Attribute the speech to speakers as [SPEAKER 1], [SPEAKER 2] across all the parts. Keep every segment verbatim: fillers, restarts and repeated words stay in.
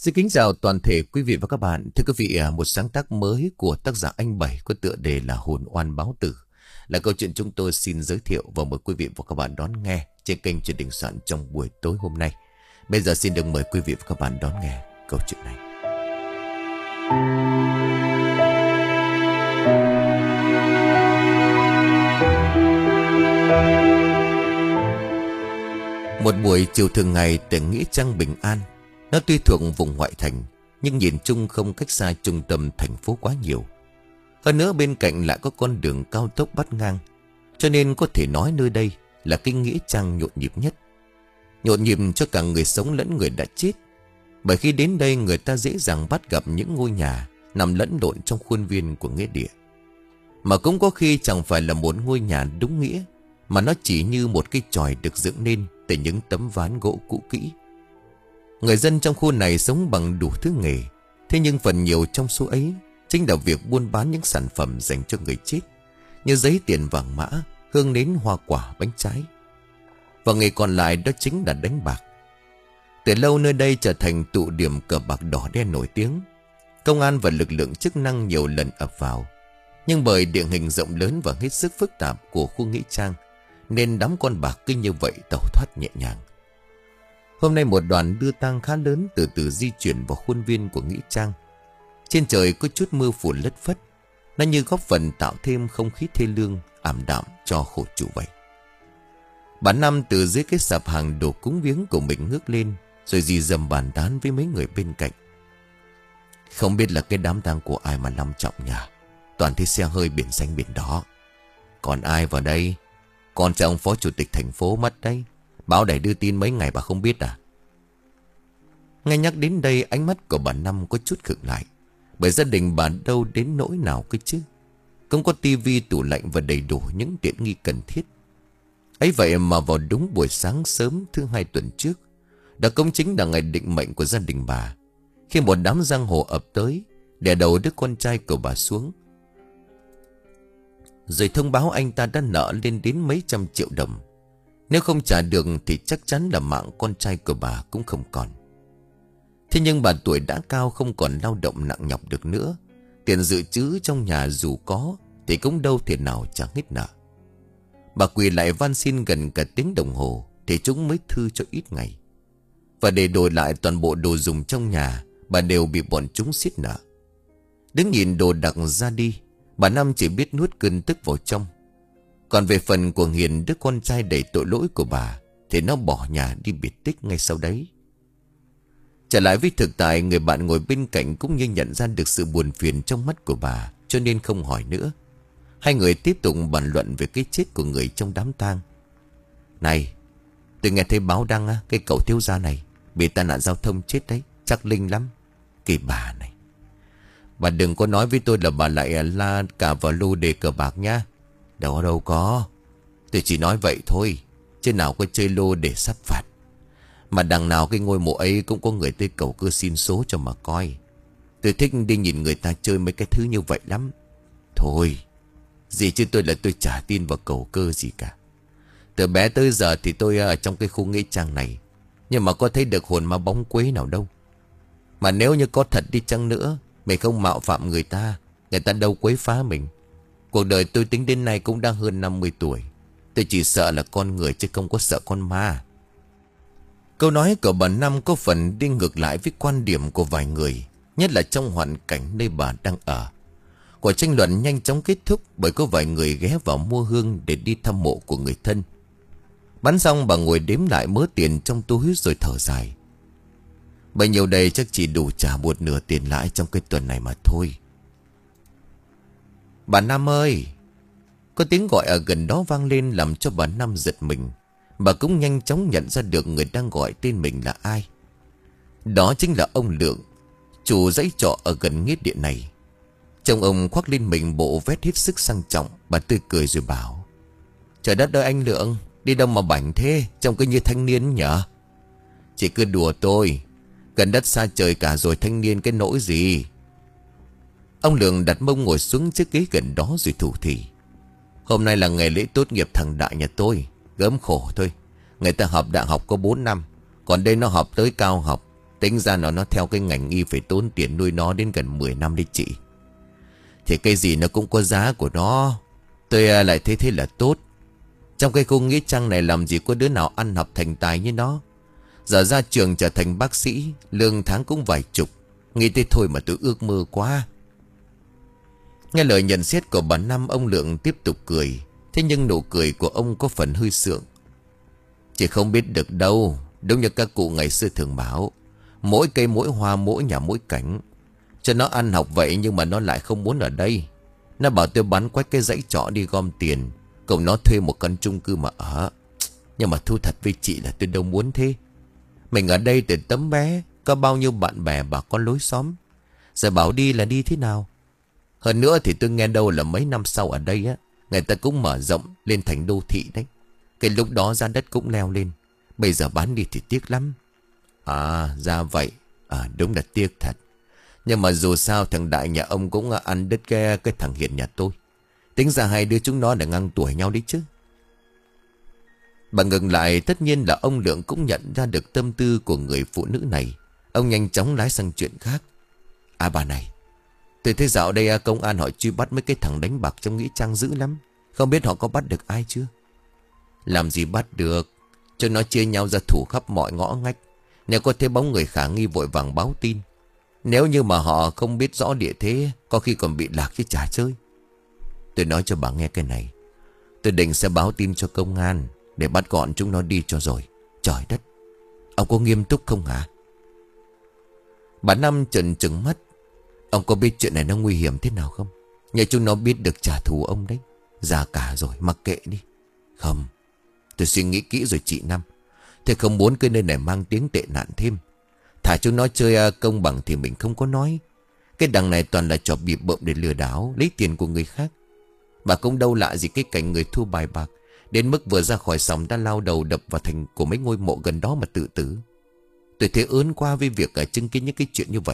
[SPEAKER 1] Xin kính chào toàn thể quý vị và các bạn. Thưa quý vị, một sáng tác mới của tác giả anh Bảy có tựa đề là Hồn Oan Báo Tử là câu chuyện chúng tôi xin giới thiệu và mời quý vị và các bạn đón nghe trên kênh Chuyện Đình Soạn trong buổi tối hôm nay. Bây giờ xin được mời quý vị và các bạn đón nghe câu chuyện này. Một buổi chiều thường ngày tại Nghĩa Trang Bình An. Nó tuy thuộc vùng ngoại thành, nhưng nhìn chung không cách xa trung tâm thành phố quá nhiều. Hơn nữa bên cạnh lại có con đường cao tốc bắt ngang, cho nên có thể nói nơi đây là cái nghĩa trang nhộn nhịp nhất. Nhộn nhịp cho cả người sống lẫn người đã chết. Bởi khi đến đây người ta dễ dàng bắt gặp những ngôi nhà nằm lẫn lộn trong khuôn viên của nghĩa địa. Mà cũng có khi chẳng phải là một ngôi nhà đúng nghĩa, mà nó chỉ như một cái chòi được dựng nên từ những tấm ván gỗ cũ kỹ. Người dân trong khu này sống bằng đủ thứ nghề. Thế nhưng phần nhiều trong số ấy chính là việc buôn bán những sản phẩm dành cho người chết, như giấy tiền vàng mã, hương nến, hoa quả, bánh trái. Và nghề còn lại đó chính là đánh bạc. Từ lâu nơi đây trở thành tụ điểm cờ bạc đỏ đen nổi tiếng. Công an và lực lượng chức năng nhiều lần ập vào, nhưng bởi địa hình rộng lớn và hết sức phức tạp của khu nghĩa trang, nên đám con bạc cứ như vậy tẩu thoát nhẹ nhàng. Hôm nay một đoàn đưa tang khá lớn từ từ di chuyển vào khuôn viên của nghĩa trang. Trên trời có chút mưa phùn lất phất, nó như góp phần tạo thêm không khí thê lương ảm đạm cho khổ chủ vậy. Bà Năm từ dưới cái sạp hàng đồ cúng viếng của mình ngước lên, rồi dì dầm bàn tán với mấy người bên cạnh. Không biết là cái đám tang của ai mà long trọng nhỉ? Toàn thấy xe hơi biển xanh biển đỏ. Còn ai vào đây? Con trai ông phó chủ tịch thành phố mất đấy. Báo đài đưa tin mấy ngày bà không biết à? Nghe nhắc đến đây, ánh mắt của bà Năm có chút khựng lại. Bởi gia đình bà đâu đến nỗi nào cơ chứ. Không có tivi, tủ lạnh và đầy đủ những tiện nghi cần thiết. Ấy vậy mà vào đúng buổi sáng sớm thứ hai tuần trước, đã cũng chính là ngày định mệnh của gia đình bà, khi một đám giang hồ ập tới, đè đầu đứa con trai của bà xuống, rồi thông báo anh ta đã nợ lên đến mấy trăm triệu đồng. Nếu không trả được thì chắc chắn là mạng con trai của bà cũng không còn. Thế nhưng bà tuổi đã cao, không còn lao động nặng nhọc được nữa. Tiền dự trữ trong nhà dù có thì cũng đâu thể nào trả hết nợ. Bà quỳ lại van xin gần cả tiếng đồng hồ thì chúng mới thư cho ít ngày. Và để đổi lại toàn bộ đồ dùng trong nhà, bà đều bị bọn chúng siết nợ. Đứng nhìn đồ đạc ra đi, bà Năm chỉ biết nuốt cơn tức vào trong. Còn về phần của Hiền, đứa con trai đầy tội lỗi của bà, thì nó bỏ nhà đi biệt tích ngay sau đấy. Trở lại với thực tại, người bạn ngồi bên cạnh cũng như nhận ra được sự buồn phiền trong mắt của bà, cho nên không hỏi nữa. Hai người tiếp tục bàn luận về cái chết của người trong đám tang. Này, tôi nghe thấy báo đăng á, cái cậu thiếu gia này bị tai nạn giao thông chết đấy, chắc linh lắm. Kỳ bà này, bà đừng có nói với tôi là bà lại la cả vào lô đề cờ bạc nha. Đâu đâu có, tôi chỉ nói vậy thôi, chứ nào có chơi lô để sát phạt. Mà đằng nào cái ngôi mộ ấy cũng có người tới cầu cơ xin số cho mà coi. Tôi thích đi nhìn người ta chơi mấy cái thứ như vậy lắm. Thôi, gì chứ tôi là tôi chả tin vào cầu cơ gì cả. Từ bé tới giờ thì tôi ở trong cái khu nghĩa trang này, nhưng mà có thấy được hồn ma bóng quế nào đâu. Mà nếu như có thật đi chăng nữa, mình không mạo phạm người ta, người ta đâu quấy phá mình. Cuộc đời tôi tính đến nay cũng đã hơn năm mươi tuổi. Tôi chỉ sợ là con người chứ không có sợ con ma. Câu nói của bà Năm có phần đi ngược lại với quan điểm của vài người, nhất là trong hoàn cảnh nơi bà đang ở. Cuộc tranh luận nhanh chóng kết thúc bởi có vài người ghé vào mua hương để đi thăm mộ của người thân. Bán xong, bà ngồi đếm lại mớ tiền trong túi rồi thở dài. Bấy nhiêu đây chắc chỉ đủ trả một nửa tiền lãi trong cái tuần này mà thôi. Bà Năm ơi! Có tiếng gọi ở gần đó vang lên làm cho bà Năm giật mình. Bà cũng nhanh chóng nhận ra được người đang gọi tên mình là ai. Đó chính là ông Lượng, chủ dãy trọ ở gần nghĩa địa này. Chồng ông khoác lên mình bộ vest hết sức sang trọng. Bà tươi cười rồi bảo: Trời đất ơi anh Lượng, đi đâu mà bảnh thế, trông cứ như thanh niên nhở? Chỉ cứ đùa tôi, gần đất xa trời cả rồi, thanh niên cái nỗi gì. Ông Lượng đặt mông ngồi xuống chiếc ghế gần đó rồi thủ thỉ: Hôm nay là ngày lễ tốt nghiệp thằng Đại nhà tôi. Gớm khổ thôi, người ta học đại học có bốn năm, còn đây nó học tới cao học. Tính ra nó nó theo cái ngành y phải tốn tiền nuôi nó đến gần mười năm đi chị. Thì cái gì nó cũng có giá của nó. Tôi lại thấy thế là tốt. Trong cái khu nghĩa trang này làm gì có đứa nào ăn học thành tài như nó. Giờ ra trường trở thành bác sĩ, lương tháng cũng vài chục. Nghĩ tới thôi mà tôi ước mơ quá. Nghe lời nhận xét của bà Năm, ông Lượng tiếp tục cười. Thế nhưng nụ cười của ông có phần hơi sượng. Chị không biết được đâu. Đúng như các cụ ngày xưa thường bảo, mỗi cây mỗi hoa, mỗi nhà mỗi cảnh. Cho nó ăn học vậy nhưng mà nó lại không muốn ở đây. Nó bảo tôi bán quách cái dãy trọ đi gom tiền, cùng nó thuê một căn chung cư mà ở. Nhưng mà thú thật với chị là tôi đâu muốn thế. Mình ở đây từ tấm bé, có bao nhiêu bạn bè bà con lối xóm. Giờ bảo đi là đi thế nào. Hơn nữa thì tôi nghe đâu là mấy năm sau ở đây á, người ta cũng mở rộng lên thành đô thị đấy. Cái lúc đó giá đất cũng leo lên. Bây giờ bán đi thì tiếc lắm. À ra vậy. À đúng là tiếc thật. Nhưng mà dù sao thằng Đại nhà ông cũng ăn đứt cái, cái thằng Hiền nhà tôi. Tính ra hai đứa chúng nó đã ngang tuổi nhau đấy chứ. Bà ngừng lại, tất nhiên là ông Lượng cũng nhận ra được tâm tư của người phụ nữ này. Ông nhanh chóng lái sang chuyện khác. À bà này, tôi thấy dạo đây công an họ truy bắt mấy cái thằng đánh bạc trong nghĩa trang dữ lắm. Không biết họ có bắt được ai chưa? Làm gì bắt được. Cho nó chia nhau ra thủ khắp mọi ngõ ngách. Nếu có thấy bóng người khả nghi vội vàng báo tin. Nếu như mà họ không biết rõ địa thế, có khi còn bị lạc chứ chả chơi. Tôi nói cho bà nghe cái này. Tôi định sẽ báo tin cho công an để bắt gọn chúng nó đi cho rồi. Trời đất, ông có nghiêm túc không hả? Bà Năm trợn trừng mắt. Ông có biết chuyện này nó nguy hiểm thế nào không? Nhờ chúng nó biết được trả thù ông đấy. Già cả rồi, mặc kệ đi. Không, tôi suy nghĩ kỹ rồi chị Năm. Tôi không muốn cái nơi này mang tiếng tệ nạn thêm. Thả chúng nó chơi công bằng thì mình không có nói. Cái đằng này toàn là trò bịp bợm để lừa đảo, lấy tiền của người khác. Bà cũng đâu lạ gì cái cảnh người thua bài bạc, đến mức vừa ra khỏi sòng đã lao đầu đập vào thành của mấy ngôi mộ gần đó mà tự tử. Tôi thấy ớn qua với việc ở chứng kiến những cái chuyện như vậy.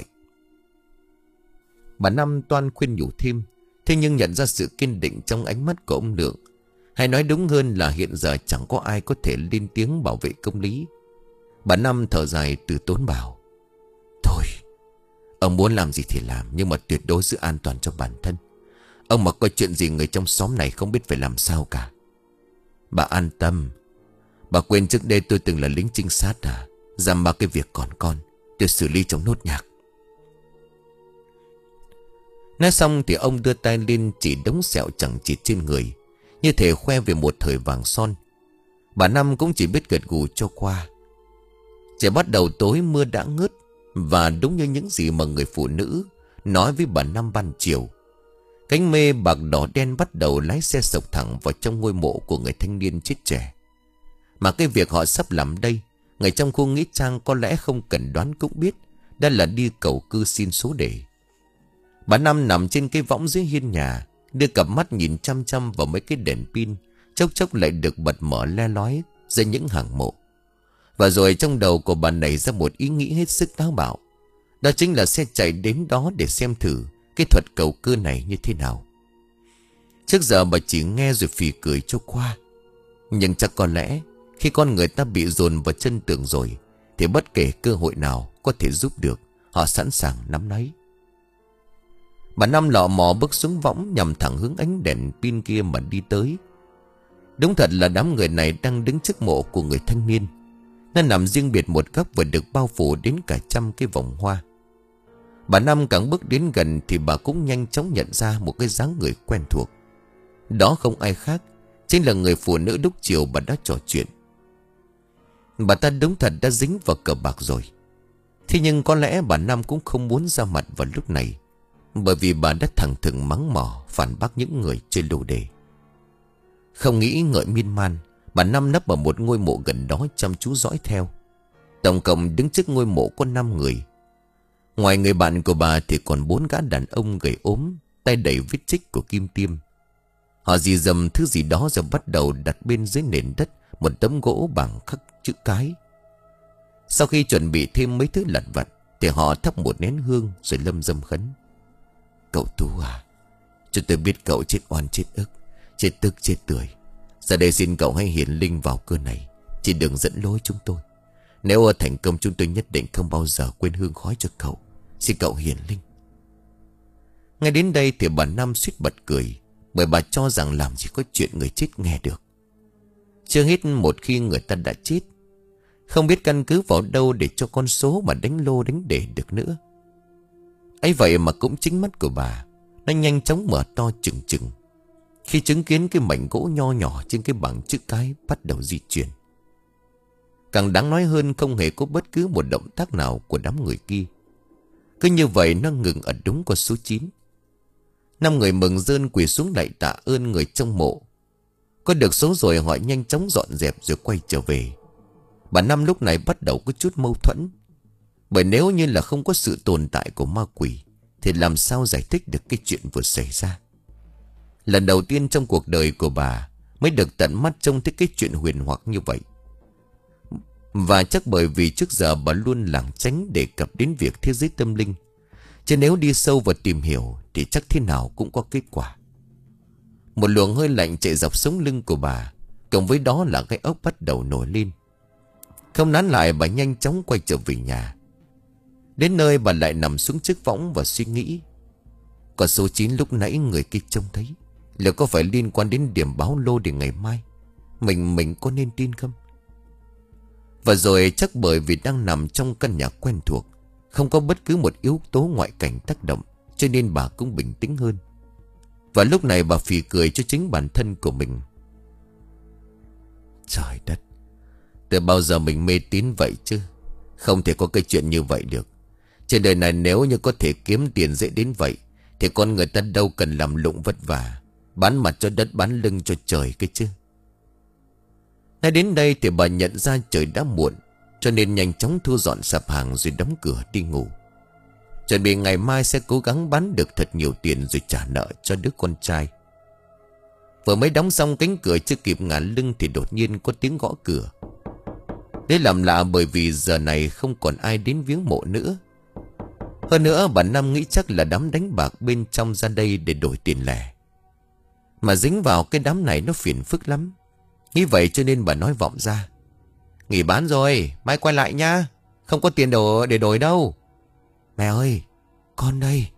[SPEAKER 1] Bà Năm toan khuyên nhủ thêm, thế nhưng nhận ra sự kiên định trong ánh mắt của ông Lượng. Hay nói đúng hơn là hiện giờ chẳng có ai có thể lên tiếng bảo vệ công lý. Bà Năm thở dài từ tốn bảo, thôi, ông muốn làm gì thì làm, nhưng mà tuyệt đối giữ an toàn cho bản thân. Ông mà có chuyện gì người trong xóm này không biết phải làm sao cả. Bà an tâm. Bà quên trước đây tôi từng là lính trinh sát à? Dám ba cái việc còn con tôi xử lý trong nốt nhạc. Nói xong thì ông đưa tay lên chỉ đống sẹo chẳng chịt trên người, như thể khoe về một thời vàng son. Bà Năm cũng chỉ biết gật gù cho qua. Trời bắt đầu tối, mưa đã ngớt. Và đúng như những gì mà người phụ nữ nói với bà Năm ban chiều, cánh mê bạc đỏ đen bắt đầu lái xe sộc thẳng vào trong ngôi mộ của người thanh niên chết trẻ. Mà cái việc họ sắp làm đây, người trong khu nghĩa trang có lẽ không cần đoán cũng biết, đó là đi cầu cư xin số đề. Bà Năm nằm trên cái võng dưới hiên nhà, đưa cặp mắt nhìn chăm chăm vào mấy cái đèn pin, chốc chốc lại được bật mở le lói dưới những hàng mộ. Và rồi trong đầu của bà nảy ra một ý nghĩ hết sức táo bạo. Đó chính là sẽ chạy đến đó để xem thử cái thuật cầu cư này như thế nào. Trước giờ bà chỉ nghe rồi phì cười cho qua. Nhưng chắc có lẽ khi con người ta bị dồn vào chân tường rồi, thì bất kể cơ hội nào có thể giúp được, họ sẵn sàng nắm lấy. Bà Năm lọ mò bước xuống võng, nhằm thẳng hướng ánh đèn pin kia mà đi tới. Đúng thật là đám người này đang đứng trước mộ của người thanh niên. Nó nằm riêng biệt một góc và được bao phủ đến cả trăm cái vòng hoa. Bà Năm càng bước đến gần thì bà cũng nhanh chóng nhận ra một cái dáng người quen thuộc. Đó không ai khác, chính là người phụ nữ lúc chiều bà đã trò chuyện. Bà ta đúng thật đã dính vào cờ bạc rồi. Thế nhưng có lẽ bà Năm cũng không muốn ra mặt vào lúc này, bởi vì bà đã thẳng thừng mắng mỏ phản bác những người chơi lô đề. Không nghĩ ngợi miên man, bà Năm nấp ở một ngôi mộ gần đó chăm chú dõi theo. Tổng cộng đứng trước ngôi mộ có năm người. Ngoài người bạn của bà thì còn bốn gã đàn ông gầy ốm, tay đẩy vết chích của kim tiêm. Họ dì dầm thứ gì đó rồi bắt đầu đặt bên dưới nền đất một tấm gỗ bằng khắc chữ cái. Sau khi chuẩn bị thêm mấy thứ lặt vặt thì họ thắp một nén hương rồi lâm dâm khấn. Cậu Tú à, cho tôi biết cậu chết oan chết ức, chết tức chết tươi. Giờ đây xin cậu hãy hiển linh vào cơ này, chỉ đừng dẫn lối chúng tôi. Nếu thành công chúng tôi nhất định không bao giờ quên hương khói cho cậu. Xin cậu hiền linh. Ngay đến đây thì bà Năm suýt bật cười, bởi bà cho rằng làm gì có chuyện người chết nghe được. Chưa hết một khi người ta đã chết, không biết căn cứ vào đâu để cho con số mà đánh lô đánh đề được nữa. Ấy vậy mà cũng chính mắt của bà, nó nhanh chóng mở to trừng trừng khi chứng kiến cái mảnh gỗ nho nhỏ trên cái bảng chữ cái bắt đầu di chuyển. Càng đáng nói hơn, không hề có bất cứ một động tác nào của đám người kia. Cứ như vậy nó ngừng ở đúng con số chín. Năm người mừng rơn quỳ xuống lạy tạ ơn người trong mộ. Có được số rồi họ nhanh chóng dọn dẹp rồi quay trở về. Bà Năm lúc này bắt đầu có chút mâu thuẫn. Bởi nếu như là không có sự tồn tại của ma quỷ thì làm sao giải thích được cái chuyện vừa xảy ra. Lần đầu tiên trong cuộc đời của bà mới được tận mắt trông thấy cái chuyện huyền hoặc như vậy. Và chắc bởi vì trước giờ bà luôn lảng tránh đề cập đến việc thế giới tâm linh, chứ nếu đi sâu vào tìm hiểu thì chắc thế nào cũng có kết quả. Một luồng hơi lạnh chạy dọc sống lưng của bà, cộng với đó là cái ốc bắt đầu nổi lên. Không nán lại, bà nhanh chóng quay trở về nhà. Đến nơi bà lại nằm xuống chiếc võng và suy nghĩ. Con số chín lúc nãy người kia trông thấy, liệu có phải liên quan đến điểm báo lô để ngày mai Mình mình có nên tin không? Và rồi chắc bởi vì đang nằm trong căn nhà quen thuộc, không có bất cứ một yếu tố ngoại cảnh tác động, cho nên bà cũng bình tĩnh hơn. Và lúc này bà phì cười cho chính bản thân của mình. Trời đất, từ bao giờ mình mê tín vậy chứ? Không thể có cái chuyện như vậy được. Trên đời này nếu như có thể kiếm tiền dễ đến vậy thì con người ta đâu cần làm lụng vất vả, bán mặt cho đất bán lưng cho trời cái chứ. Ngay đến đây thì bà nhận ra trời đã muộn, cho nên nhanh chóng thu dọn sạp hàng rồi đóng cửa đi ngủ. Chuẩn bị ngày mai sẽ cố gắng bán được thật nhiều tiền rồi trả nợ cho đứa con trai. Vừa mới đóng xong cánh cửa chưa kịp ngả lưng thì đột nhiên có tiếng gõ cửa. Đấy làm lạ bởi vì giờ này không còn ai đến viếng mộ nữa. Hơn nữa bà Năm nghĩ chắc là đám đánh bạc bên trong ra đây để đổi tiền lẻ. Mà dính vào cái đám này nó phiền phức lắm. Nghĩ vậy cho nên bà nói vọng ra. Nghỉ bán rồi, mai quay lại nha. Không có tiền đồ để đổi đâu. Mẹ ơi, con đây.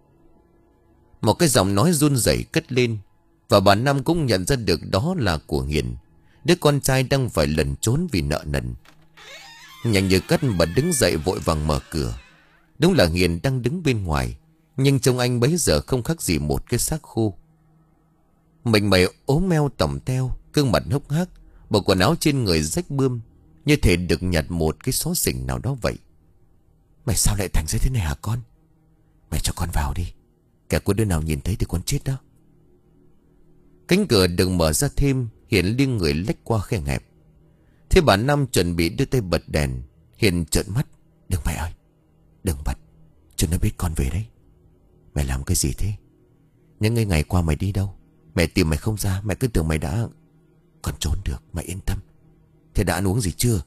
[SPEAKER 1] Một cái giọng nói run rẩy cất lên. Và bà Năm cũng nhận ra được đó là của Hiền, đứa con trai đang phải lẩn trốn vì nợ nần. Nhanh như cắt bà đứng dậy vội vàng mở cửa. Đúng là Hiền đang đứng bên ngoài, nhưng trông anh bấy giờ không khác gì một cái xác khô. Mình mày ốm meo tỏng teo, gương mặt hốc hác, bộ quần áo trên người rách bươm, như thể được nhặt một cái xó xỉnh nào đó vậy. Mày sao lại thành ra thế này hả con? Mày cho con vào đi, kẻ có đứa nào nhìn thấy thì con chết đó. Cánh cửa đừng mở ra thêm, Hiền liêng người lách qua khe hẹp. Thế bà Năm chuẩn bị đưa tay bật đèn. Hiền trợn mắt. Đừng mẹ ơi, đừng bật, cho nó biết con về đấy. Mày làm cái gì thế? Những ngày ngày qua mày đi đâu? Mẹ tìm mày không ra, mẹ cứ tưởng mày đã... Con trốn được, mày yên tâm. Thế đã ăn uống gì chưa?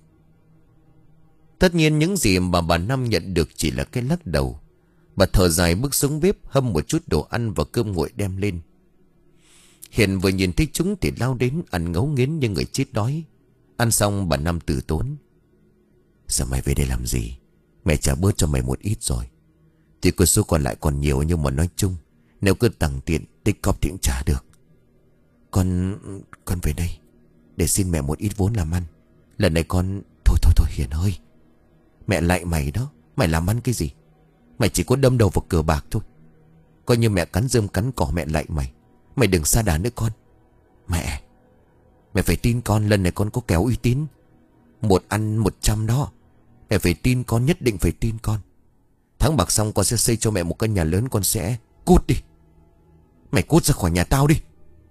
[SPEAKER 1] Tất nhiên những gì mà bà Năm nhận được chỉ là cái lắc đầu. Bà thở dài bước xuống bếp, hâm một chút đồ ăn và cơm nguội đem lên. Hiền vừa nhìn thấy chúng thì lao đến ăn ngấu nghiến như người chết đói. Ăn xong bà Năm từ tốn. Sao mày về đây làm gì? Mẹ trả bớt cho mày một ít rồi. Thì cơ số còn lại còn nhiều, nhưng mà nói chung nếu cứ tăng tiền tích cóp thì cũng trả được. Con... con về đây để xin mẹ một ít vốn làm ăn. Lần này con... Thôi thôi thôi Hiền ơi, mẹ lại mày đó. Mày làm ăn cái gì? Mày chỉ có đâm đầu vào cờ bạc thôi. Coi như mẹ cắn rơm cắn cỏ mẹ lại mày. Mày đừng sa đà nữa con. Mẹ, mẹ phải tin con, lần này con có kèo uy tín. Một ăn một trăm đó. Mẹ phải tin con, nhất định phải tin con. Tháng bạc xong con sẽ xây cho mẹ một căn nhà lớn. Con sẽ cút đi. Mày cút ra khỏi nhà tao đi.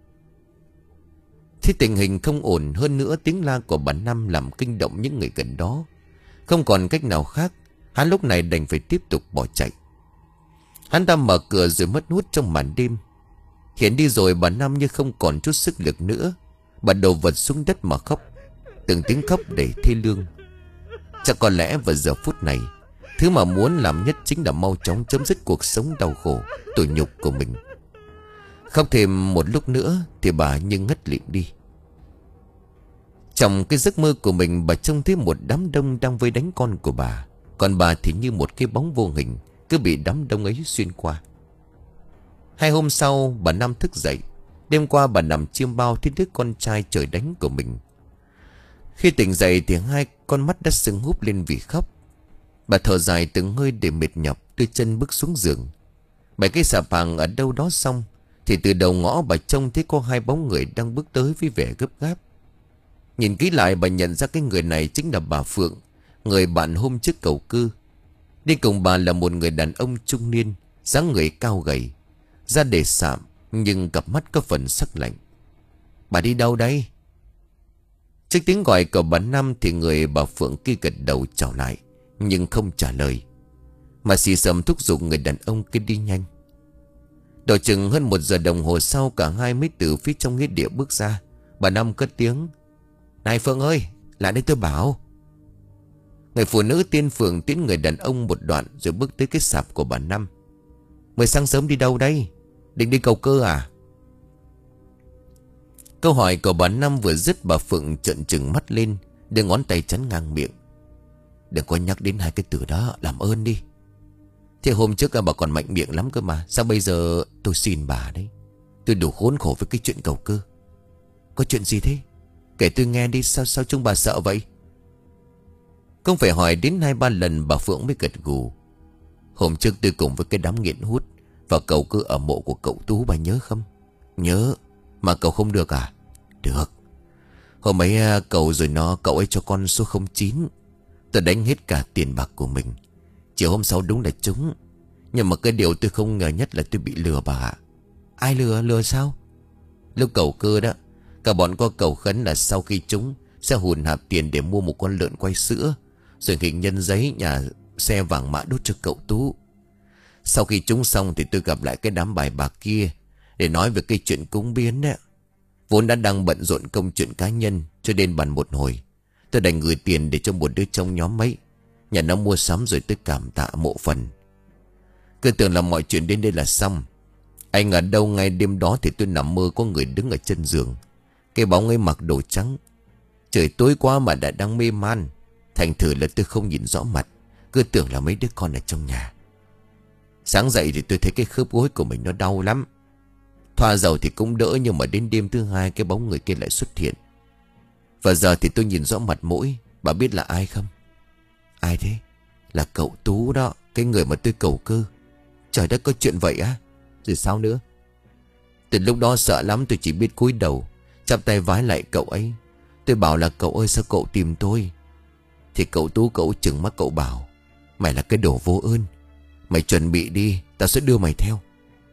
[SPEAKER 1] Thế tình hình không ổn, hơn nữa tiếng la của bà Năm làm kinh động những người gần đó. Không còn cách nào khác, hắn lúc này đành phải tiếp tục bỏ chạy. Hắn ta mở cửa rồi mất hút trong màn đêm. Hiện đi rồi bà Năm như không còn chút sức lực nữa. Bà đổ vật xuống đất mà khóc, từng tiếng khóc đầy thê lương. Chắc có lẽ vào giờ phút này, thứ mà muốn làm nhất chính là mau chóng chấm dứt cuộc sống đau khổ, tủi nhục của mình. Khóc thêm một lúc nữa thì bà như ngất lịm đi. Trong cái giấc mơ của mình, bà trông thấy một đám đông đang vây đánh con của bà. Còn bà thì như một cái bóng vô hình, cứ bị đám đông ấy xuyên qua. Hai hôm sau, bà Năm thức dậy. Đêm qua bà nằm chiêm bao thấy đứa con trai trời đánh của mình. Khi tỉnh dậy thì hai con mắt đã sưng húp lên vì khóc. Bà thở dài từng hơi để mệt nhọc, đưa chân bước xuống giường. Bày cái xà phòng ở đâu đó xong, thì từ đầu ngõ bà trông thấy có hai bóng người đang bước tới với vẻ gấp gáp. Nhìn kỹ lại, bà nhận ra cái người này chính là bà Phượng, người bạn hôm trước cầu cư. Đi cùng bà là một người đàn ông trung niên, dáng người cao gầy, da để sạm nhưng cặp mắt có phần sắc lạnh. Bà đi đâu đây? Trước tiếng gọi của bà Năm thì người bà Phượng kia gật đầu chào lại, nhưng không trả lời, mà xì xầm thúc giục người đàn ông kia đi nhanh. Độ chừng hơn một giờ đồng hồ sau, cả hai mới từ phía trong nghĩa địa bước ra. Bà Năm cất tiếng: Này Phượng ơi, lại đây tôi bảo. Người phụ nữ tên Phượng tiến người đàn ông một đoạn rồi bước tới cái sạp của bà Năm. Mới sáng sớm đi đâu đây? Định đi cầu cơ à? Câu hỏi của bà Năm vừa dứt, bà Phượng trợn trừng mắt lên, đưa ngón tay chắn ngang miệng. Đừng có nhắc đến hai cái từ đó, làm ơn đi. Thế hôm trước bà còn mạnh miệng lắm cơ mà. Sao bây giờ tôi xin bà đấy. Tôi đủ khốn khổ với cái chuyện cầu cơ. Có chuyện gì thế? Kể tôi nghe đi. Sao sao chúng bà sợ vậy? Không phải hỏi đến hai ba lần bà Phượng mới gật gù. Hôm trước tôi cùng với cái đám nghiện hút vào cầu cơ ở mộ của cậu Tú, bà nhớ không? Nhớ. Mà cậu không được à? Được. Hôm ấy cậu rồi nó, cậu ấy cho con số không chín. Tôi đánh hết cả tiền bạc của mình. Chiều hôm sau đúng là trúng. Nhưng mà cái điều tôi không ngờ nhất là tôi bị lừa bà ạ. Ai lừa? Lừa sao? Lúc cầu cơ đó, cả bọn có cầu khấn là sau khi trúng sẽ hùn hạp tiền để mua một con lợn quay sữa, rồi hình nhân giấy nhà xe vàng mã đốt cho cậu Tú. Sau khi trúng xong thì tôi gặp lại cái đám bài bạc kia để nói về cái chuyện cúng biến đấy. Vốn đã đang bận rộn công chuyện cá nhân, cho nên bàn một hồi tôi đành gửi tiền để cho một đứa trong nhóm ấy nhà nó mua sắm, rồi tôi cảm tạ mộ phần. Cứ tưởng là mọi chuyện đến đây là xong. Anh ở đâu ngay đêm đó thì tôi nằm mơ có người đứng ở chân giường. Cái bóng ấy mặc đồ trắng. Trời tối quá mà đã đang mê man, thành thử là tôi không nhìn rõ mặt, cứ tưởng là mấy đứa con ở trong nhà. Sáng dậy thì tôi thấy cái khớp gối của mình nó đau lắm. Thoa dầu thì cũng đỡ, nhưng mà đến đêm thứ hai cái bóng người kia lại xuất hiện. Và giờ thì tôi nhìn rõ mặt mũi. Bà biết là ai không? Ai thế? Là cậu Tú đó, cái người mà tôi cầu cơ. Trời đất, có chuyện vậy á? Rồi sao nữa? Từ lúc đó sợ lắm, tôi chỉ biết cúi đầu chắp tay vái lại cậu ấy. Tôi bảo là cậu ơi, sao cậu tìm tôi? Thì cậu Tú cậu trừng mắt, cậu bảo: Mày là cái đồ vô ơn, mày chuẩn bị đi, tao sẽ đưa mày theo.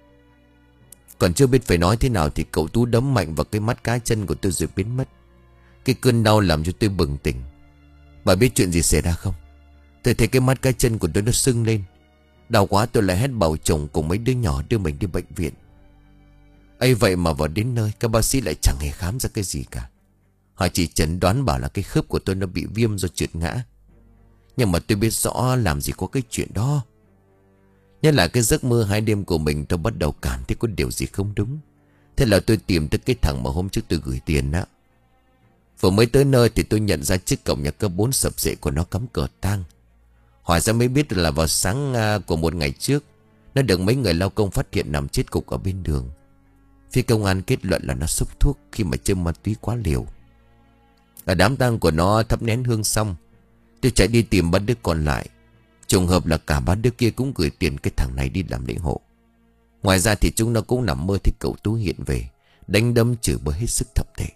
[SPEAKER 1] Còn chưa biết phải nói thế nào thì cậu Tú đấm mạnh vào cái mắt cá chân của tôi rồi biến mất. Cái cơn đau làm cho tôi bừng tỉnh. Bà biết chuyện gì xảy ra không? Tôi thấy cái mắt cá chân của tôi nó sưng lên. Đau quá tôi lại hét bảo chồng cùng mấy đứa nhỏ đưa mình đi bệnh viện. ấy vậy mà vào đến nơi các bác sĩ lại chẳng hề khám ra cái gì cả. Họ chỉ chẩn đoán bảo là cái khớp của tôi nó bị viêm do trượt ngã. Nhưng mà tôi biết rõ làm gì có cái chuyện đó. Nhất là cái giấc mơ hai đêm của mình, tôi bắt đầu cảm thấy có điều gì không đúng. Thế là tôi tìm tới cái thằng mà hôm trước tôi gửi tiền đó. Vừa mới tới nơi thì tôi nhận ra chiếc cổng nhà cấp bốn sập sệ của nó cắm cờ tang. Hỏi ra mới biết là vào sáng của một ngày trước, nó được mấy người lao công phát hiện nằm chết cục ở bên đường. Phía công an kết luận là nó xúc thuốc khi mà châm ma túy quá liều. Ở đám tang của nó thắp nén hương xong, tôi chạy đi tìm ba đứa còn lại. Trùng hợp là cả ba đứa kia cũng gửi tiền cái thằng này đi làm lễ hộ. Ngoài ra thì chúng nó cũng nằm mơ thấy cậu Tú hiện về, đánh đấm chửi bới hết sức thậm tệ.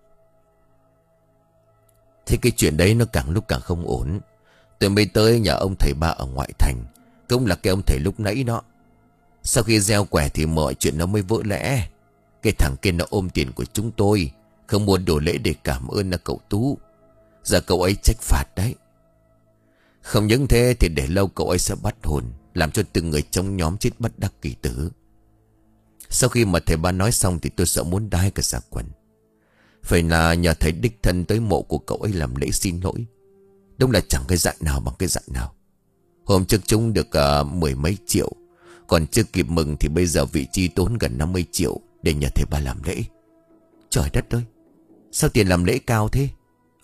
[SPEAKER 1] Thế cái chuyện đấy nó càng lúc càng không ổn. Tôi mới tới nhà ông thầy ba ở ngoại thành, cũng là cái ông thầy lúc nãy đó. Sau khi gieo quẻ thì mọi chuyện nó mới vỡ lẽ. Cái thằng kia nó ôm tiền của chúng tôi, không muốn đổ lễ để cảm ơn là cậu Tú. Giờ cậu ấy trách phạt đấy. Không những thế thì để lâu cậu ấy sẽ bắt hồn, làm cho từng người trong nhóm chết bất đắc kỳ tử. Sau khi mà thầy ba nói xong thì tôi sợ muốn đái cả ra quần. Phải là nhờ thầy đích thân tới mộ của cậu ấy làm lễ xin lỗi. Đúng là chẳng cái dạy nào bằng cái dạy nào. Hôm trước chúng được uh, mười mấy triệu, còn chưa kịp mừng thì bây giờ vị chi tốn gần năm mươi triệu để nhờ thầy ba làm lễ. Trời đất ơi, sao tiền làm lễ cao thế?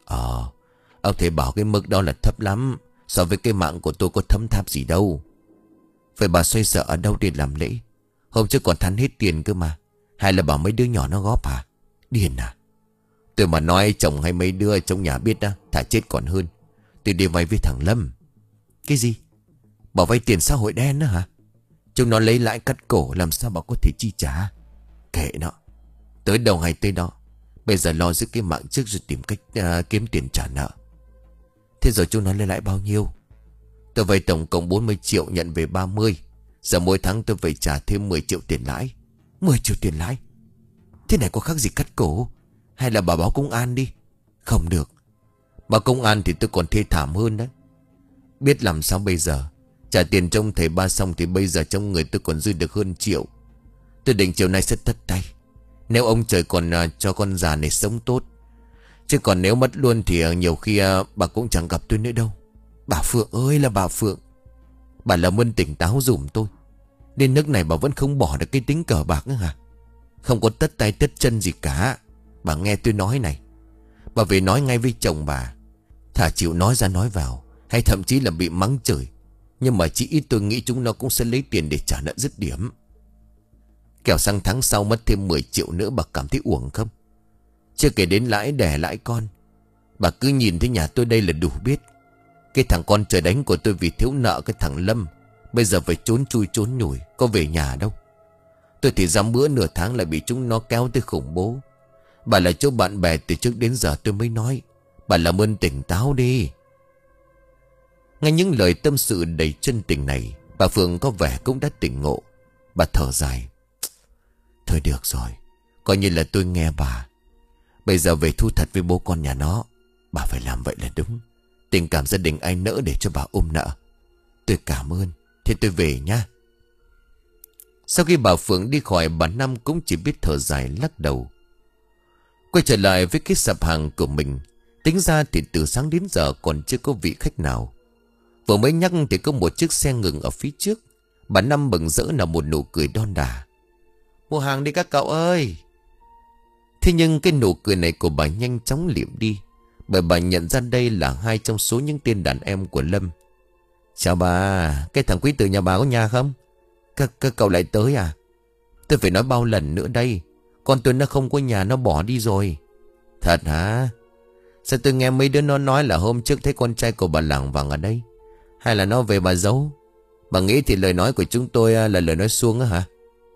[SPEAKER 1] Ờ, ông thầy bảo cái mức đó là thấp lắm. So với cái mạng của tôi có thấm tháp gì đâu. Vậy bà xoay sở ở đâu để làm lễ? Hôm trước còn thắn hết tiền cơ mà. Hay là bảo mấy đứa nhỏ nó góp hả? Điên à? Tôi mà nói chồng hay mấy đứa trong nhà biết á, thà chết còn hơn. Tôi đi vay với thằng Lâm. Cái gì? Bảo vay tiền xã hội đen đó hả? Chúng nó lấy lãi cắt cổ, làm sao bảo có thể chi trả? Kệ nó, tới đâu hay tới đó. Bây giờ lo giữ cái mạng trước rồi tìm cách uh, kiếm tiền trả nợ. Thế rồi chúng nó lấy lãi bao nhiêu? Tôi vay tổng cộng bốn mươi triệu, nhận về ba mươi. Giờ mỗi tháng tôi phải trả thêm mười triệu tiền lãi. Mười triệu tiền lãi? Thế này có khác gì cắt cổ? Hay là bà báo công an đi? Không được. Báo công an thì tôi còn thê thảm hơn đấy. Biết làm sao bây giờ. Trả tiền trong thầy ba xong thì bây giờ trong người tôi còn dư được hơn triệu. Tôi định chiều nay sẽ tất tay. Nếu ông trời còn uh, cho con già này sống tốt. Chứ còn nếu mất luôn thì uh, nhiều khi uh, bà cũng chẳng gặp tôi nữa đâu. Bà Phượng ơi là bà Phượng. Bà làm ơn tỉnh táo dùm tôi. Đến nước này bà vẫn không bỏ được cái tính cờ bạc nữa hả? Không có tất tay tất chân gì cả. Bà nghe tôi nói này. Bà về nói ngay với chồng bà. Thà chịu nói ra nói vào, hay thậm chí là bị mắng chửi. Nhưng mà chỉ ít tôi nghĩ chúng nó cũng sẽ lấy tiền để trả nợ dứt điểm. Kẻo sang tháng sau mất thêm mười triệu nữa, bà cảm thấy uổng không? Chưa kể đến lãi đẻ lãi con. Bà cứ nhìn thấy nhà tôi đây là đủ biết. Cái thằng con trời đánh của tôi vì thiếu nợ cái thằng Lâm, bây giờ phải trốn chui trốn nhủi, có về nhà đâu. Tôi thì dám bữa nửa tháng lại bị chúng nó kéo tới khủng bố. Bà là chỗ bạn bè từ trước đến giờ tôi mới nói. Bà làm ơn tỉnh táo đi. Nghe những lời tâm sự đầy chân tình này, bà Phượng có vẻ cũng đã tỉnh ngộ. Bà thở dài. Thôi được rồi, coi như là tôi nghe bà. Bây giờ về thu thật với bố con nhà nó. Bà phải làm vậy là đúng. Tình cảm gia đình ai nỡ để cho bà ôm nợ. Tôi cảm ơn. Thế tôi về nhá. Sau khi bà Phượng đi khỏi, bà Năm cũng chỉ biết thở dài lắc đầu. Quay trở lại với cái sạp hàng của mình. Tính ra thì từ sáng đến giờ còn chưa có vị khách nào. Vừa mới nhắc thì có một chiếc xe ngừng ở phía trước. Bà Năm mừng rỡ là một nụ cười đon đả. Mua hàng đi các cậu ơi. Thế nhưng cái nụ cười này của bà nhanh chóng liệm đi. Bởi bà nhận ra đây là hai trong số những tên đàn em của Lâm. Chào bà, cái thằng quý tử nhà bà có nhà không? Các, các cậu lại tới à? Tôi phải nói bao lần nữa đây. Con tôi nó không có nhà, nó bỏ đi rồi. Thật hả? Sao tôi nghe mấy đứa nó nói là hôm trước thấy con trai của bà lảng vảng ở đây? Hay là nó về bà giấu? Bà nghĩ thì lời nói của chúng tôi là lời nói suông á hả?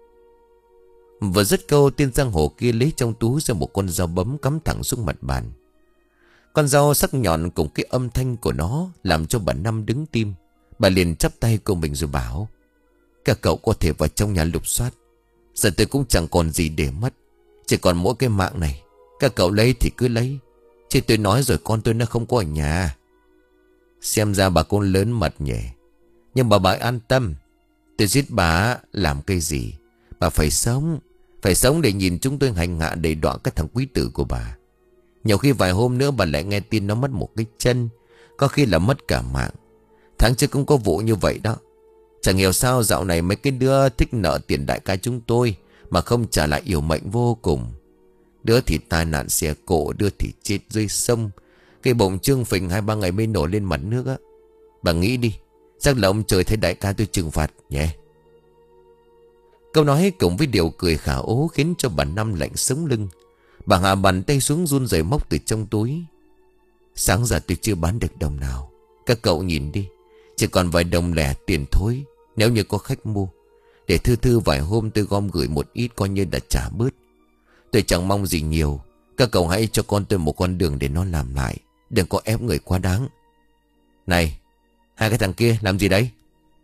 [SPEAKER 1] Vừa dứt câu, tên giang hồ kia lấy trong túi ra một con dao bấm cắm thẳng xuống mặt bàn. Con dao sắc nhọn cùng cái âm thanh của nó làm cho bà Năm đứng tim. Bà liền chắp tay của mình rồi bảo. Các cậu có thể vào trong nhà lục soát. Giờ tôi cũng chẳng còn gì để mất. Chỉ còn mỗi cái mạng này. Các cậu lấy thì cứ lấy. Chứ tôi nói rồi, con tôi nó không có ở nhà. Xem ra bà con lớn mật nhỉ. Nhưng bà bà an tâm. Tôi giết bà làm cái gì? Bà phải sống. Phải sống để nhìn chúng tôi hành hạ đầy đọa cái thằng quý tử của bà. Nhiều khi vài hôm nữa bà lại nghe tin nó mất một cái chân. Có khi là mất cả mạng. Tháng trước cũng có vụ như vậy đó. Chẳng hiểu sao dạo này mấy cái đứa thích nợ tiền đại ca chúng tôi mà không trả lại, yếu mệnh vô cùng. Đứa thì tai nạn xe cộ, đứa thì chết dưới sông. Cái bụng trương phình hai ba ngày mới nổi lên mặt nước á. Bà nghĩ đi, chắc là ông trời thấy đại ca tôi trừng phạt nhé. Câu nói cùng với điều cười khả ố khiến cho bà Năm lạnh sống lưng. Bà hạ bàn tay xuống run rẩy móc từ trong túi. Sáng giờ tôi chưa bán được đồng nào. Các cậu nhìn đi, chỉ còn vài đồng lẻ tiền thối. Nếu như có khách mua, để thư thư vài hôm tôi gom gửi một ít coi như đã trả bớt. Tôi chẳng mong gì nhiều. Các cậu hãy cho con tôi một con đường để nó làm lại. Đừng có ép người quá đáng. Này, hai cái thằng kia làm gì đấy?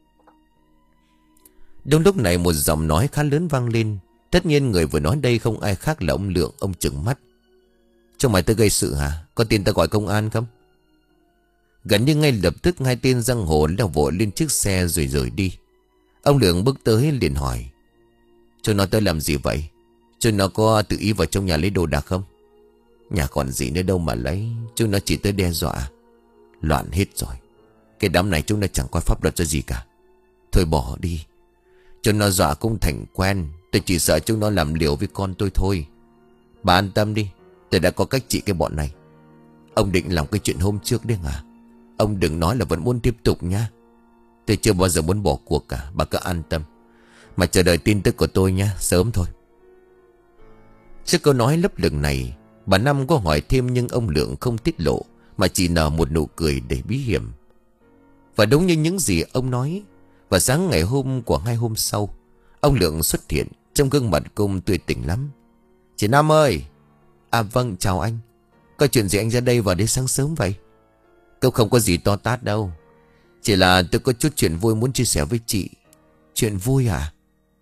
[SPEAKER 1] Đúng lúc này một giọng nói khá lớn vang lên. Tất nhiên người vừa nói đây không ai khác là ông Lượng. Ông trừng mắt. Trong mày tôi gây sự hả? Có tin ta gọi công an không? Gần như ngay lập tức hai tên giang hồ leo vội lên chiếc xe rồi rời đi. Ông Lượng bước tới liền hỏi. Chúng nó tới làm gì vậy? Chúng nó có tự ý vào trong nhà lấy đồ đạc không? Nhà còn gì nữa đâu mà lấy. Chúng nó chỉ tới đe dọa. Loạn hết rồi. Cái đám này chúng nó chẳng có pháp luật cho gì cả. Thôi bỏ đi. Chúng nó dọa cũng thành quen. Tôi chỉ sợ chúng nó làm liều với con tôi thôi. Bà an tâm đi. Tôi đã có cách trị cái bọn này. Ông định làm cái chuyện hôm trước đấy à? Ông đừng nói là vẫn muốn tiếp tục nha. Tôi chưa bao giờ muốn bỏ cuộc cả. Bà cứ an tâm mà chờ đợi tin tức của tôi nha. Sớm thôi. Trước câu nói lấp lửng này, bà Năm có hỏi thêm nhưng ông Lượng không tiết lộ, mà chỉ nở một nụ cười để bí hiểm. Và đúng như những gì ông nói, vào sáng ngày hôm của hai hôm sau, ông Lượng xuất hiện. Trong gương mặt công tươi tỉnh lắm. Chị Năm ơi. À vâng, chào anh. Có chuyện gì anh ra đây vào đến sáng sớm vậy? Câu không có gì to tát đâu. Chỉ là tôi có chút chuyện vui muốn chia sẻ với chị. Chuyện vui à?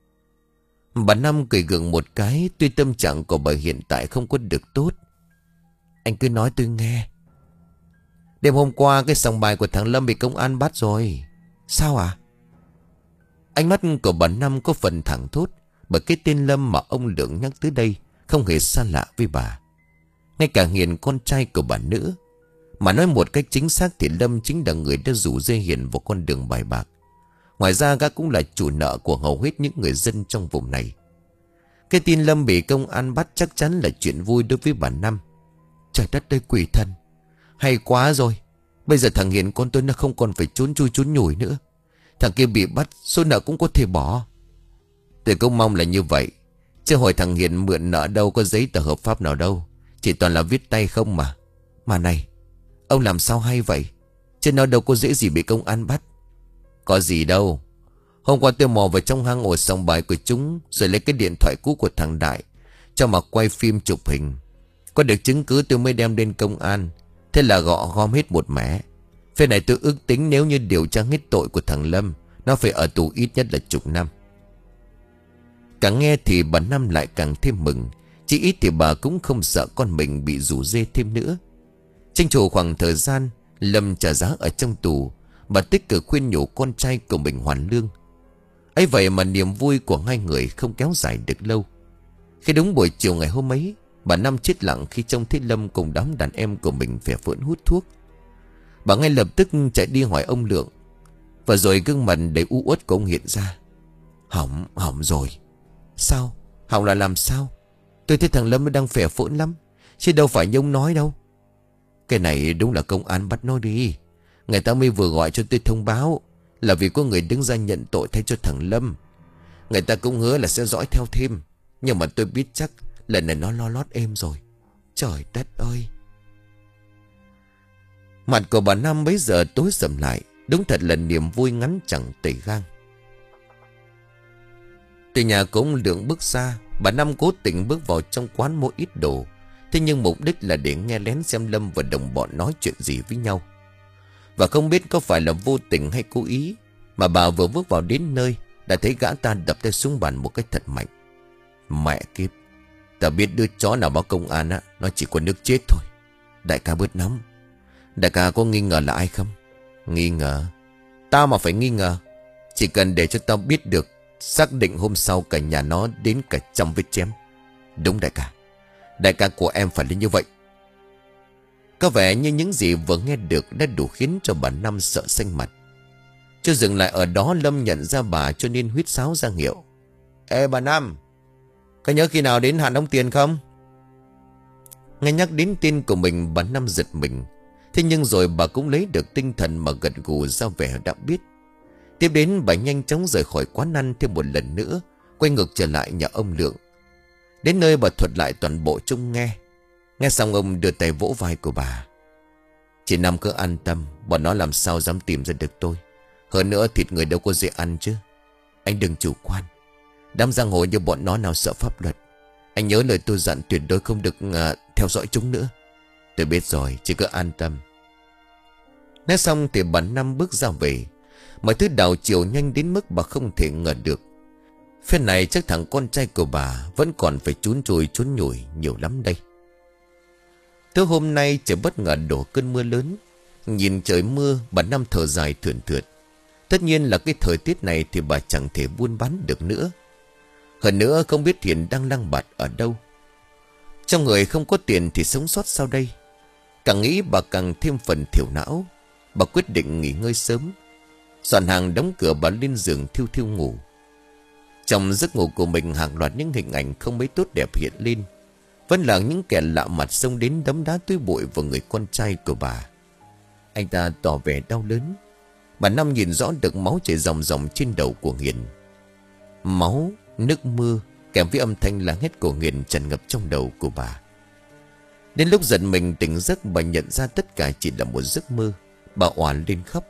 [SPEAKER 1] Bà Năm cười gượng một cái. Tuy tâm trạng của bà hiện tại không có được tốt. Anh cứ nói tôi nghe. Đêm hôm qua cái sòng bài của thằng Lâm bị công an bắt rồi. Sao à? Ánh mắt của bà Năm có phần thẳng thốt. Bởi cái tên Lâm mà ông Lượng nhắc tới đây không hề xa lạ với bà. Ngay cả Hiền con trai của bà nữ. Mà nói một cách chính xác thì Lâm chính là người đã rủ dê Hiền vào con đường bài bạc. Ngoài ra gã cũng là chủ nợ của hầu hết những người dân trong vùng này. Cái tin Lâm bị công an bắt chắc chắn là chuyện vui đối với bà Năm. Trời đất ơi, quỷ thần. Hay quá rồi. Bây giờ thằng Hiền con tôi nó không còn phải trốn chui trốn nhủi nữa. Thằng kia bị bắt, số nợ cũng có thể bỏ. Tôi cũng mong là như vậy. Chứ hồi thằng Hiền mượn nợ đâu có giấy tờ hợp pháp nào đâu. Chỉ toàn là viết tay không mà. Mà này, ông làm sao hay vậy? Chứ nó đâu có dễ gì bị công an bắt. Có gì đâu. Hôm qua tôi mò vào trong hang ổ sòng bài của chúng, rồi lấy cái điện thoại cũ của thằng Đại cho mà quay phim chụp hình. Có được chứng cứ tôi mới đem lên công an. Thế là gọ gom hết một mẻ. Phía này tôi ước tính nếu như điều tra hết tội của thằng Lâm, nó phải ở tù ít nhất là chục năm. Càng nghe thì bà Năm lại càng thêm mừng. Chỉ ít thì bà cũng không sợ con mình bị rủ dê thêm nữa. Tranh thủ khoảng thời gian Lâm trả giá ở trong tù, bà tích cực khuyên nhủ con trai của mình hoàn lương. Ấy vậy mà niềm vui của hai người không kéo dài được lâu. Khi đúng buổi chiều ngày hôm ấy, bà Năm chết lặng khi trông thấy Lâm cùng đám đàn em của mình phè phỡn hút thuốc. Bà ngay lập tức chạy đi hỏi ông Lượng. Và rồi gương mặt đầy u uất của ông hiện ra. Hỏng, hỏng rồi. Sao? Hỏng là làm sao? Tôi thấy thằng Lâm nó đang phè phỡn lắm, chứ đâu phải như ông nói đâu. Cái này đúng là công an bắt nó đi. Người ta mới vừa gọi cho tôi thông báo là vì có người đứng ra nhận tội thay cho thằng Lâm. Người ta cũng hứa là sẽ dõi theo thêm. Nhưng mà tôi biết chắc lần này nó lo lót êm rồi. Trời đất ơi. Mặt của bà Năm bấy giờ tối sầm lại. Đúng thật là niềm vui ngắn chẳng tẩy gang. Từ nhà của ông Lượng bước ra, bà Năm cố tình bước vào trong quán mua ít đồ. Thế nhưng mục đích là để nghe lén xem Lâm và đồng bọn nói chuyện gì với nhau. Và không biết có phải là vô tình hay cố ý, mà bà vừa bước vào đến nơi đã thấy gã ta đập tay xuống bàn một cách thật mạnh. Mẹ kiếp, ta biết đứa chó nào báo công an á, nó chỉ có nước chết thôi. Đại ca bớt nóng. Đại ca có nghi ngờ là ai không? Nghi ngờ? Tao mà phải nghi ngờ, chỉ cần để cho tao biết được, xác định hôm sau cả nhà nó đến cả trăm vết chém. Đúng đại ca. Đại ca của em phải là như vậy. Có vẻ như những gì vừa nghe được đã đủ khiến cho bà Năm sợ xanh mặt. Chưa dừng lại ở đó, Lâm nhận ra bà cho nên huýt sáo ra hiệu. Ê bà Năm, có nhớ khi nào đến hạn đóng tiền không? Nghe nhắc đến tên của mình, bà Năm giật mình. Thế nhưng rồi bà cũng lấy được tinh thần mà gật gù ra vẻ đã biết. Tiếp đến bà nhanh chóng rời khỏi quán ăn thêm một lần nữa, quay ngược trở lại nhà ông Lượng. Đến nơi bà thuật lại toàn bộ trông nghe. Nghe xong ông đưa tay vỗ vai của bà. Chị Năm cứ an tâm, bọn nó làm sao dám tìm ra được tôi. Hơn nữa thịt người đâu có dễ ăn chứ. Anh đừng chủ quan. Đám giang hồ như bọn nó nào sợ pháp luật. Anh nhớ lời tôi dặn, tuyệt đối không được uh, theo dõi chúng nữa. Tôi biết rồi, chị cứ an tâm. Nói xong thì bà Năm bước ra về. Mọi thứ đảo chiều nhanh đến mức bà không thể ngờ được. Phía này chắc thằng con trai của bà vẫn còn phải trốn trôi trốn nhủi nhiều lắm đây. Tối hôm nay trời bất ngờ đổ cơn mưa lớn. Nhìn trời mưa, bà Năm thở dài thườn thượt. Tất nhiên là cái thời tiết này thì bà chẳng thể buôn bán được nữa. Hơn nữa không biết Hiền đang lang bạt ở đâu. Trong người không có tiền thì sống sót sao đây? Càng nghĩ bà càng thêm phần thiểu não. Bà quyết định nghỉ ngơi sớm. Soạn hàng đóng cửa, bà lên giường thiêu thiêu ngủ. Trong giấc ngủ của mình, hàng loạt những hình ảnh không mấy tốt đẹp hiện lên. vẫn là những kẻ lạ mặt xông đến đấm đá túi bụi vào người con trai của bà. Anh ta tỏ vẻ đau đớn. Bà Năm nhìn rõ được máu chảy ròng ròng trên đầu của Hiền. Máu, nước mưa kèm với âm thanh la hét của Hiền tràn ngập trong đầu của bà. Đến lúc giật mình tỉnh giấc, bà nhận ra tất cả chỉ là một giấc mơ. Bà oàn lên khóc.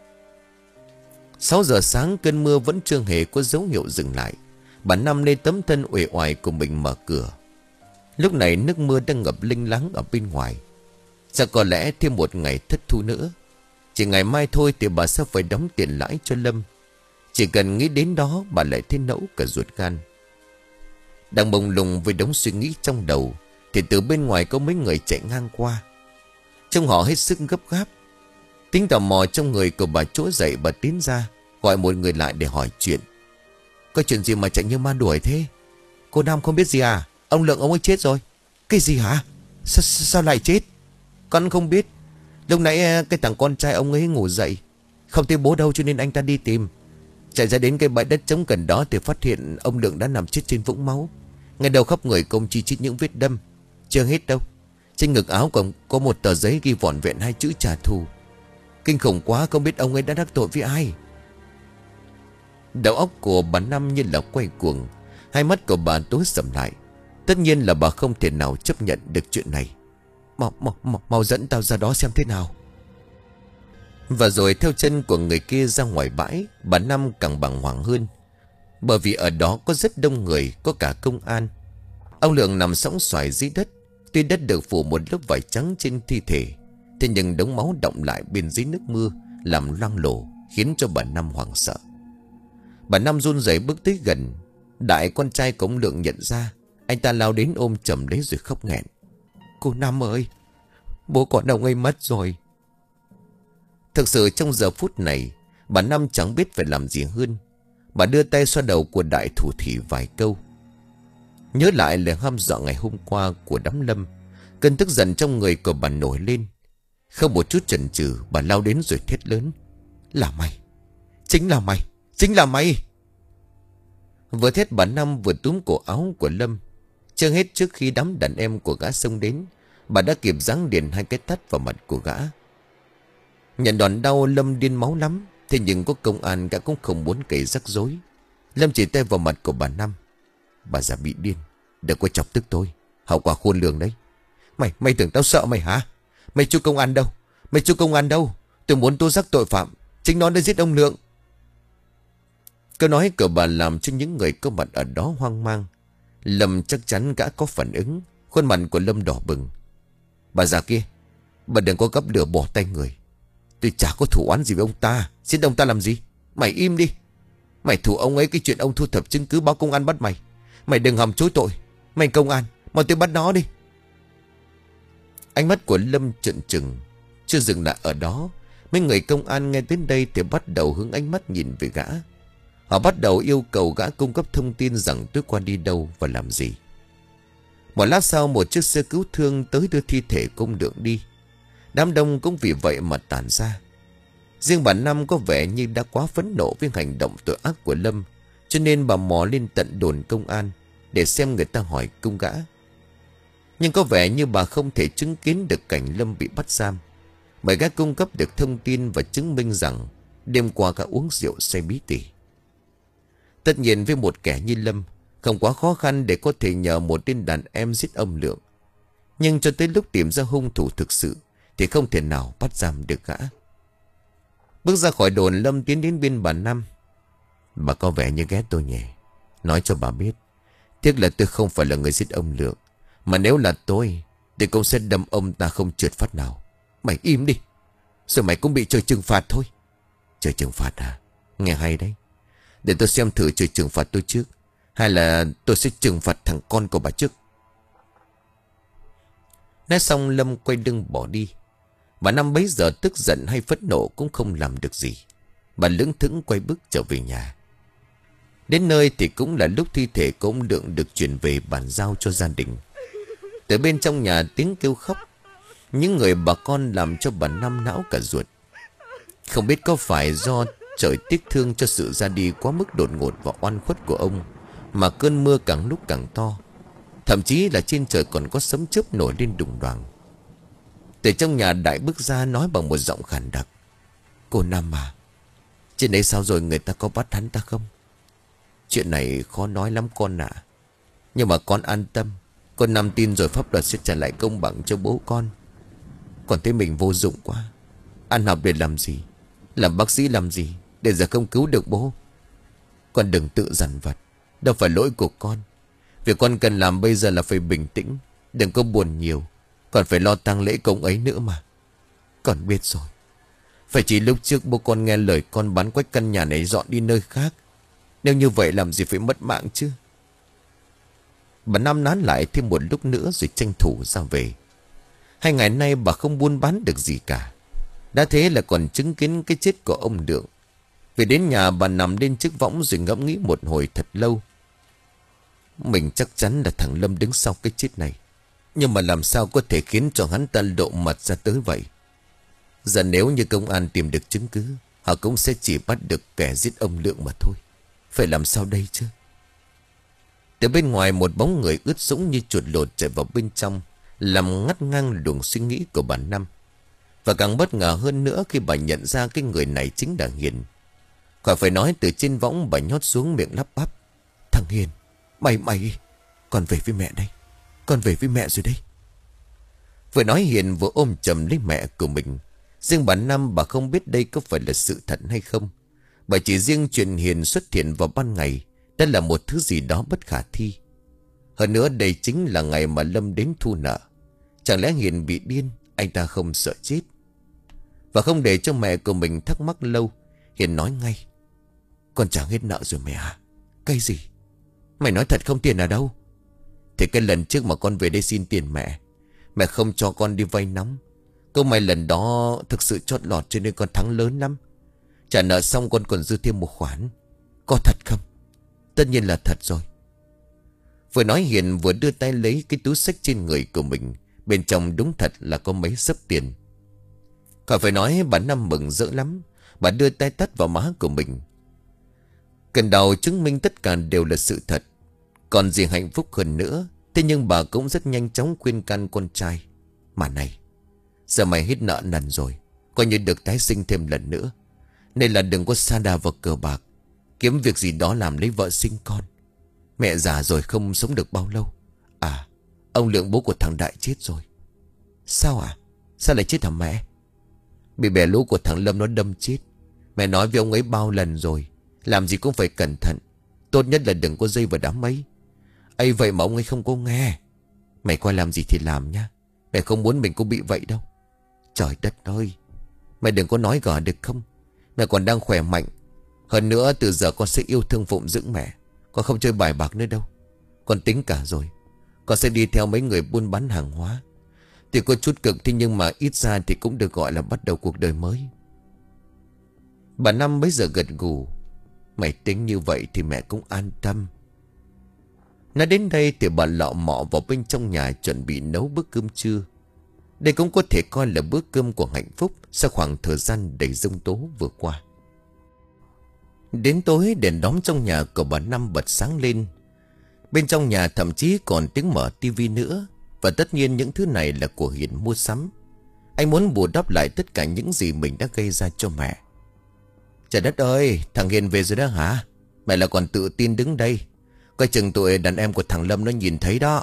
[SPEAKER 1] Sáu giờ sáng, cơn mưa vẫn chưa hề có dấu hiệu dừng lại. Bà Năm lên tấm thân uể oải của mình mở cửa. Lúc này nước mưa đang ngập linh láng ở bên ngoài. Chắc có lẽ thêm một ngày thất thu nữa. Chỉ ngày mai thôi thì bà sẽ phải đóng tiền lãi cho Lâm. Chỉ cần nghĩ đến đó bà lại thấy nẫu cả ruột gan. Đang bồng lùng với đống suy nghĩ trong đầu thì từ bên ngoài có mấy người chạy ngang qua. Trông họ hết sức gấp gáp. Tính tò mò trong người của bà trỗi dậy, bà tiến ra gọi một người lại để hỏi chuyện. Có chuyện gì mà chạy như ma đuổi thế? Cô Năm không biết gì à? Ông Lượng ông ấy chết rồi. Cái gì hả? Sao, sao lại chết? Con không biết. Lúc nãy cái thằng con trai ông ấy ngủ dậy, không thấy bố đâu cho nên anh ta đi tìm. Chạy ra đến cái bãi đất trống gần đó thì phát hiện ông Lượng đã nằm chết trên vũng máu. Ngay đầu khắp người công chi chít những vết đâm. Chưa hết đâu, trên ngực áo còn có một tờ giấy ghi vỏn vẹn hai chữ trả thù. Kinh khủng quá, không biết ông ấy đã đắc tội với ai. Đầu óc của bà Năm như là quay cuồng. Hai mắt của bà tối sầm lại. Tất nhiên là bà không thể nào chấp nhận được chuyện này. Mau, mau, mau, mau dẫn tao ra đó xem thế nào. Và rồi theo chân của người kia ra ngoài bãi, bà Năm càng bàng hoàng hơn. Bởi vì ở đó có rất đông người, có cả công an. Ông Lượng nằm sõng xoài dưới đất. Tuy đất được phủ một lớp vải trắng trên thi thể, thế nhưng đống máu đọng lại bên dưới nước mưa làm loang lổ, khiến cho bà Năm hoảng sợ. Bà Năm run rẩy bước tới gần. Đại con trai của ông Lượng nhận ra. Anh ta lao đến ôm chầm lấy rồi khóc nghẹn. Cô Năm ơi, bố con ông ấy mất rồi. Thực sự trong giờ phút này, bà Năm chẳng biết phải làm gì hơn. Bà đưa tay xoa đầu của Đại thủ thỉ vài câu. Nhớ lại lời hăm dọa ngày hôm qua của đám Lâm, cơn tức giận trong người của bà nổi lên. Không một chút chần chừ, bà lao đến rồi thét lớn. Là mày, chính là mày, chính là mày. Vừa thét bà Năm vừa túm cổ áo của Lâm. Chưa hết, trước khi đám đàn em của gã xông đến, bà đã kịp giáng liền hai cái tát vào mặt của gã. Nhận đòn đau, Lâm điên máu lắm. Thế nhưng có công an gã cũng không muốn gây rắc rối. Lâm chỉ tay vào mặt của bà Năm. Bà già bị điên, đừng có chọc tức tôi, hậu quả khôn lường đấy. Mày, mày tưởng tao sợ mày hả? Mày chú công an đâu? Mày chú công an đâu? Tôi muốn tố giác tội phạm, chính nó đã giết ông Lượng. Câu nói của bà làm cho những người có mặt ở đó hoang mang. Lâm chắc chắn gã có phản ứng. Khuôn mặt của Lâm đỏ bừng. Bà già kia, bà đừng có gấp lửa bỏ tay người. Tôi chả có thủ oán gì với ông ta. Giết ông ta làm gì? Mày im đi. Mày thủ ông ấy cái chuyện ông thu thập chứng cứ báo công an bắt mày. Mày đừng hòng chối tội. Mày công an, mau tới bắt nó đi. Ánh mắt của Lâm trợn trừng. Chưa dừng lại ở đó, mấy người công an nghe đến đây thì bắt đầu hướng ánh mắt nhìn về gã. Họ bắt đầu yêu cầu gã cung cấp thông tin rằng tối qua đi đâu và làm gì. Một lát sau, một chiếc xe cứu thương tới đưa thi thể của ông Lượng đi. Đám đông cũng vì vậy mà tản ra. Riêng bà Năm có vẻ như đã quá phẫn nộ với hành động tội ác của Lâm, cho nên bà mò lên tận đồn công an để xem người ta hỏi cung gã. Nhưng có vẻ như bà không thể chứng kiến được cảnh Lâm bị bắt giam, bởi gã cung cấp được thông tin và chứng minh rằng đêm qua gã uống rượu say bí tỉ. Tất nhiên với một kẻ như Lâm, không quá khó khăn để có thể nhờ một tên đàn em giết ông Lượng. Nhưng cho tới lúc tìm ra hung thủ thực sự thì không thể nào bắt giam được gã. Bước ra khỏi đồn, Lâm tiến đến bên bà Năm. Bà có vẻ như ghét tôi nhỉ? Nói cho bà biết, tiếc là tôi không phải là người giết ông Lượng, mà nếu là tôi thì cũng sẽ đâm ông ta không trượt phát nào. Mày im đi, rồi mày cũng bị trời trừng phạt thôi. Trời trừng phạt à? Nghe hay đấy. Để tôi xem thử trời trừng phạt tôi trước, hay là tôi sẽ trừng phạt thằng con của bà trước. Nói xong, Lâm quay lưng bỏ đi. Bà Năm bấy giờ tức giận hay phẫn nộ cũng không làm được gì. Bà lững thững quay bước trở về nhà. Đến nơi thì cũng là lúc thi thể của ông Lượng được chuyển về bàn giao cho gia đình. Từ bên trong nhà tiếng kêu khóc. Những người bà con làm cho bà Năm não cả ruột. Không biết có phải do trời tiếc thương cho sự ra đi quá mức đột ngột và oan khuất của ông, mà cơn mưa càng lúc càng to. Thậm chí là trên trời còn có sấm chớp nổi lên đùng đoàng. Từ trong nhà Đại bước ra nói bằng một giọng khàn đặc: Cô Năm à, trên đấy sao rồi, người ta có bắt hắn ta không? Chuyện này khó nói lắm con ạ. À. Nhưng mà con an tâm, con Năm tin rồi pháp luật sẽ trả lại công bằng cho bố con. Còn thấy mình vô dụng quá. Ăn học để làm gì? Làm bác sĩ làm gì? Để giờ không cứu được bố. Con đừng tự dằn vặt. Đâu phải lỗi của con. Việc con cần làm bây giờ là phải bình tĩnh. Đừng có buồn nhiều. Còn phải lo tang lễ công ấy nữa mà. Con biết rồi. Phải chỉ lúc trước bố con nghe lời con bán quách căn nhà này dọn đi nơi khác. Nếu như vậy làm gì phải mất mạng chứ. Bà Năm nán lại thêm một lúc nữa rồi tranh thủ ra về. Hai ngày nay bà không buôn bán được gì cả. Đã thế là còn chứng kiến cái chết của ông Lượng. Về đến nhà bà nằm lên chiếc võng rồi ngẫm nghĩ một hồi thật lâu. Mình chắc chắn là thằng Lâm đứng sau cái chết này. Nhưng mà làm sao có thể khiến cho hắn ta lộ mặt ra tới vậy? Giờ nếu như công an tìm được chứng cứ, họ cũng sẽ chỉ bắt được kẻ giết ông Lượng mà thôi. Phải làm sao đây chứ? Từ bên ngoài một bóng người ướt sũng như chuột lột chạy vào bên trong, làm ngắt ngang luồng suy nghĩ của bà Năm. Và càng bất ngờ hơn nữa khi bà nhận ra cái người này chính là Hiền. Khỏi phải nói, từ trên võng bà nhót xuống miệng lắp bắp: Thằng Hiền, mày mày con về với mẹ đây. Con về với mẹ rồi đây. Vừa nói Hiền vừa ôm chầm lấy mẹ của mình. Riêng bà Năm bà không biết đây có phải là sự thật hay không. Bà chỉ riêng chuyện Hiền xuất hiện vào ban ngày đã là một thứ gì đó bất khả thi. Hơn nữa đây chính là ngày mà Lâm đến thu nợ. Chẳng lẽ Hiền bị điên, anh ta không sợ chết? Và không để cho mẹ của mình thắc mắc lâu, Hiền nói ngay: Con trả hết nợ rồi mẹ à? Cái gì? Mày nói thật không? Tiền ở đâu? Thì cái lần trước mà con về đây xin tiền mẹ, mẹ không cho con đi vay nóng. Câu may lần đó thực sự chót lọt cho nên con thắng lớn lắm. Trả nợ xong con còn dư thêm một khoản. Có thật không? Tất nhiên là thật rồi. Vừa nói Hiền vừa đưa tay lấy cái túi xách trên người của mình. Bên trong đúng thật là có mấy xấp tiền. Khỏi phải nói, bà Năm mừng rỡ lắm. Bà đưa tay tát vào má của mình. Cần đầu chứng minh tất cả đều là sự thật. Còn gì hạnh phúc hơn nữa. Thế nhưng bà cũng rất nhanh chóng khuyên can con trai: Mà này, giờ mày hết nợ nần rồi, coi như được tái sinh thêm lần nữa. Nên là đừng có sa đà vào cờ bạc. Kiếm việc gì đó làm lấy vợ sinh con. Mẹ già rồi không sống được bao lâu. À, ông Lượng bố của thằng Đại chết rồi. Sao à? Sao lại chết hả mẹ? Bị bè lũ của thằng Lâm nó đâm chết. Mẹ nói với ông ấy bao lần rồi, làm gì cũng phải cẩn thận. Tốt nhất là đừng có dây vào đám ấy. ấy vậy mà ông ấy không có nghe. Mày coi làm gì thì làm nhá. Mẹ không muốn mình cũng bị vậy đâu. Trời đất ơi, mày đừng có nói gở được không? Mẹ còn đang khỏe mạnh. Hơn nữa từ giờ con sẽ yêu thương phụng dưỡng mẹ. Con không chơi bài bạc nữa đâu. Con tính cả rồi. Con sẽ đi theo mấy người buôn bán hàng hóa. Thì có chút cực thế nhưng mà ít ra thì cũng được gọi là bắt đầu cuộc đời mới. Bà Năm bấy giờ gật gù: Mày tính như vậy thì mẹ cũng an tâm. Nói đến đây thì bà lọ mọ vào bên trong nhà chuẩn bị nấu bữa cơm trưa. Đây cũng có thể coi là bữa cơm của hạnh phúc sau khoảng thời gian đầy giông tố vừa qua. Đến tối đèn đóm trong nhà của bà Năm bật sáng lên. Bên trong nhà thậm chí còn tiếng mở tivi nữa. Và tất nhiên những thứ này là của Hiền mua sắm. Anh muốn bù đắp lại tất cả những gì mình đã gây ra cho mẹ. Trời đất ơi, thằng Hiền về rồi đó hả? Mẹ là còn tự tin đứng đây. Coi chừng tụi đàn em của thằng Lâm nó nhìn thấy đó.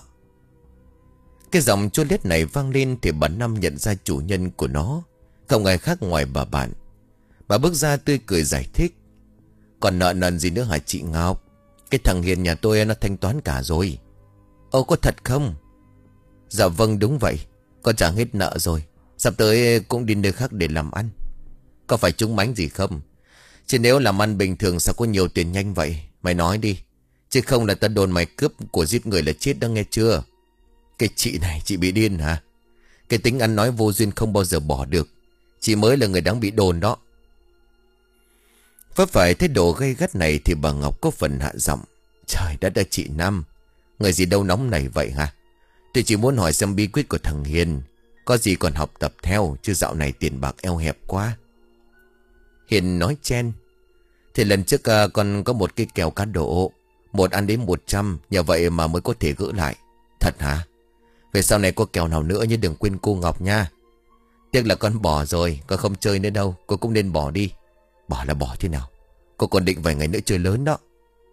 [SPEAKER 1] Cái giọng chua lét này vang lên thì bà Năm nhận ra chủ nhân của nó không ai khác ngoài bà bạn. Bà bước ra tươi cười giải thích: Còn nợ nần gì nữa hả chị Ngọc? Cái thằng Hiền nhà tôi nó thanh toán cả rồi. Ồ, có thật không? Dạ vâng, đúng vậy. Con trả hết nợ rồi. Sắp tới cũng đi nơi khác để làm ăn. Có phải trúng mánh gì không? Chứ nếu làm ăn bình thường sao có nhiều tiền nhanh vậy? Mày nói đi. Chứ không là ta đồn mày cướp của giết người là chết đó, nghe chưa? Cái chị này, chị bị điên hả? Cái tính ăn nói vô duyên không bao giờ bỏ được. Chị mới là người đáng bị đồn đó. Vấp phải thái độ gay gắt này thì bà Ngọc có phần hạ giọng: Trời đất ơi chị Năm, người gì đâu nóng này vậy hả? Tôi chỉ muốn hỏi xem bí quyết của thằng Hiền có gì còn học tập theo, chứ dạo này tiền bạc eo hẹp quá. Hiền nói chen: Thì lần trước uh, con có một cái kèo cá độ, một ăn đến một trăm, nhờ vậy mà mới có thể gỡ lại. Thật Thật hả? Về sau này có kèo nào nữa nhưng đừng quên cô Ngọc nha. Tiếc là con bỏ rồi, con không chơi nữa đâu. Cô cũng nên bỏ đi. Bỏ là bỏ thế nào? Cô còn định vài ngày nữa chơi lớn đó.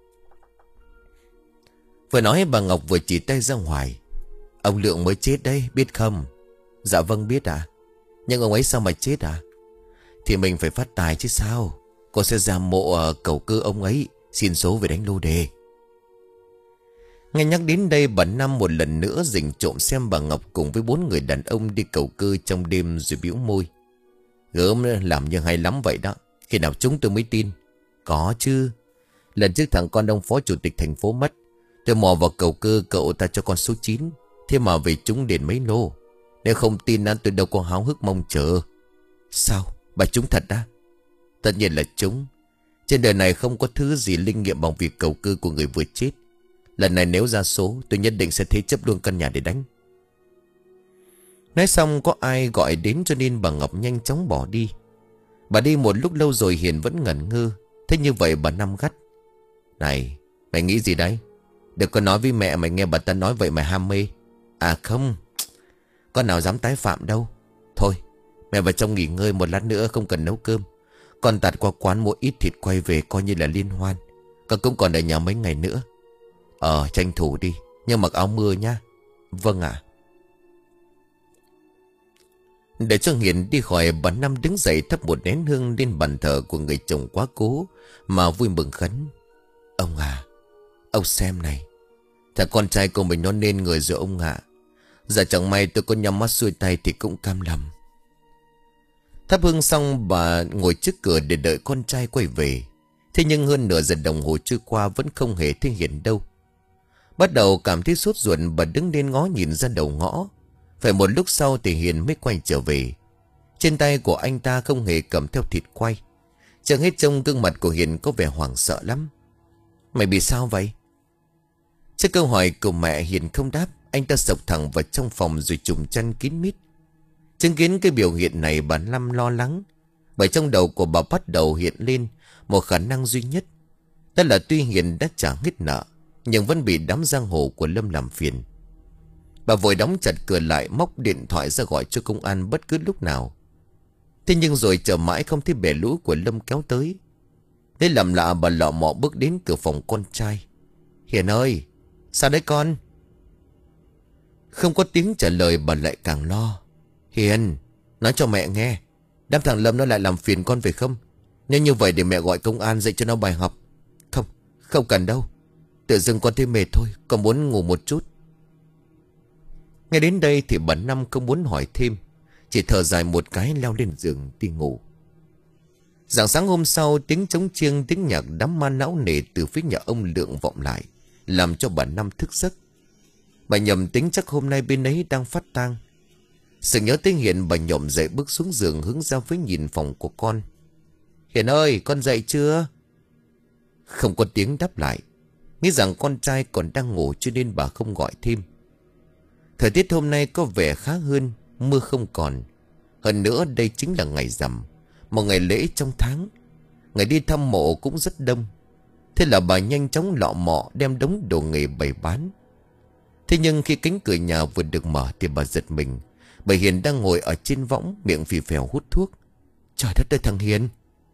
[SPEAKER 1] Vừa nói bà Ngọc vừa chỉ tay ra ngoài. Ông Lượng mới chết đấy, biết không? Dạ vâng biết à. Nhưng ông ấy sao mà chết à? Thì mình phải phát tài chứ sao. Cô sẽ ra mộ uh, cầu cư ông ấy, xin số về đánh lô đề. Nghe nhắc đến đây, bà Năm một lần nữa rình trộm xem bà Ngọc cùng với bốn người đàn ông đi cầu cư trong đêm rồi bĩu môi. Gớm làm như hay lắm vậy đó. Khi nào chúng tôi mới tin? Có chứ. Lần trước thằng con ông phó chủ tịch thành phố mất, tôi mò vào cầu cư cậu ta cho con số chín. Thế mà về chúng đến mấy lô. Nếu không tin á, tôi đâu có háo hức mong chờ. Sao? Bà trúng thật á? Tất nhiên là trúng. Trên đời này không có thứ gì linh nghiệm bằng việc cầu cư của người vừa chết. Lần này nếu ra số, tôi nhất định sẽ thế chấp luôn căn nhà để đánh. Nói xong có ai gọi đến cho nên bà Ngọc nhanh chóng bỏ đi. Bà đi một lúc lâu rồi Hiền vẫn ngẩn ngơ. Thế như vậy bà Năm gắt. Này, mày nghĩ gì đấy? Đừng có nói với mẹ mày nghe bà ta nói vậy mày ham mê. À không, con nào dám tái phạm đâu. Thôi, mẹ vào trong nghỉ ngơi một lát nữa không cần nấu cơm. Con tạt qua quán mua ít thịt quay về coi như là liên hoan. Con cũng còn ở nhà mấy ngày nữa. Ờ, tranh thủ đi, nhưng mặc áo mưa nha. Vâng ạ. Để cho Hiền đi khỏi, bà Năm đứng dậy thắp một nén hương lên bàn thờ của người chồng quá cố mà vui mừng khấn. Ông à, ông xem này, thằng con trai của mình nó nên người rồi ông ạ. Dạ chẳng may tôi có nhắm mắt xuôi tay thì cũng cam lòng. Thắp hương xong bà ngồi trước cửa để đợi con trai quay về. Thế nhưng hơn nửa giờ đồng hồ trôi qua vẫn không hề thấy Hiền đâu. Bắt đầu cảm thấy sốt ruột, bà đứng lên ngó nhìn ra đầu ngõ. Phải một lúc sau thì Hiền mới quay trở về. Trên tay của anh ta không hề cầm theo thịt quay. Chẳng hết trông gương mặt của Hiền có vẻ hoảng sợ lắm. Mày bị sao vậy? Trước câu hỏi của mẹ, Hiền không đáp. Anh ta sộc thẳng vào trong phòng rồi trùm chăn kín mít. Chứng kiến cái biểu hiện này, bà Năm lo lắng. Bởi trong đầu của bà bắt đầu hiện lên một khả năng duy nhất. Đó là tuy Hiền đã trả hết nợ, nhưng vẫn bị đám giang hồ của Lâm làm phiền. Bà vội đóng chặt cửa lại, móc điện thoại ra gọi cho công an bất cứ lúc nào. Thế nhưng rồi chờ mãi không thấy bè lũ của Lâm kéo tới. Thế làm lạ bà lọ mọ bước đến cửa phòng con trai. Hiền ơi, sao đấy con? Không có tiếng trả lời, bà lại càng lo. Hiền, nói cho mẹ nghe, đám thằng Lâm nó lại làm phiền con phải không? Nếu như vậy để mẹ gọi công an dạy cho nó bài học. Không, không cần đâu. Tự dưng con thấy mệt thôi, con muốn ngủ một chút. Ngay đến đây thì bà Năm không muốn hỏi thêm, chỉ thở dài một cái leo lên giường đi ngủ. Rạng sáng hôm sau, tiếng trống chiêng, tiếng nhạc đám ma não nề từ phía nhà ông Lượng vọng lại, làm cho bà Năm thức giấc. Bà nhầm tính chắc hôm nay bên ấy đang phát tang. Sự nhớ tới Hiền, bà nhổm dậy bước xuống giường hướng ra với nhìn phòng của con. Hiền ơi, con dậy chưa? Không có tiếng đáp lại. Nghĩ rằng con trai còn đang ngủ cho nên bà không gọi thêm. Thời tiết hôm nay có vẻ khá hơn, mưa không còn. Hơn nữa đây chính là ngày rằm, một ngày lễ trong tháng. Ngày đi thăm mộ cũng rất đông. Thế là bà nhanh chóng lọ mọ đem đống đồ nghề bày bán. Thế nhưng khi cánh cửa nhà vừa được mở thì bà giật mình, bởi Hiền đang ngồi ở trên võng, miệng phì phèo hút thuốc. Trời đất ơi thằng Hiền!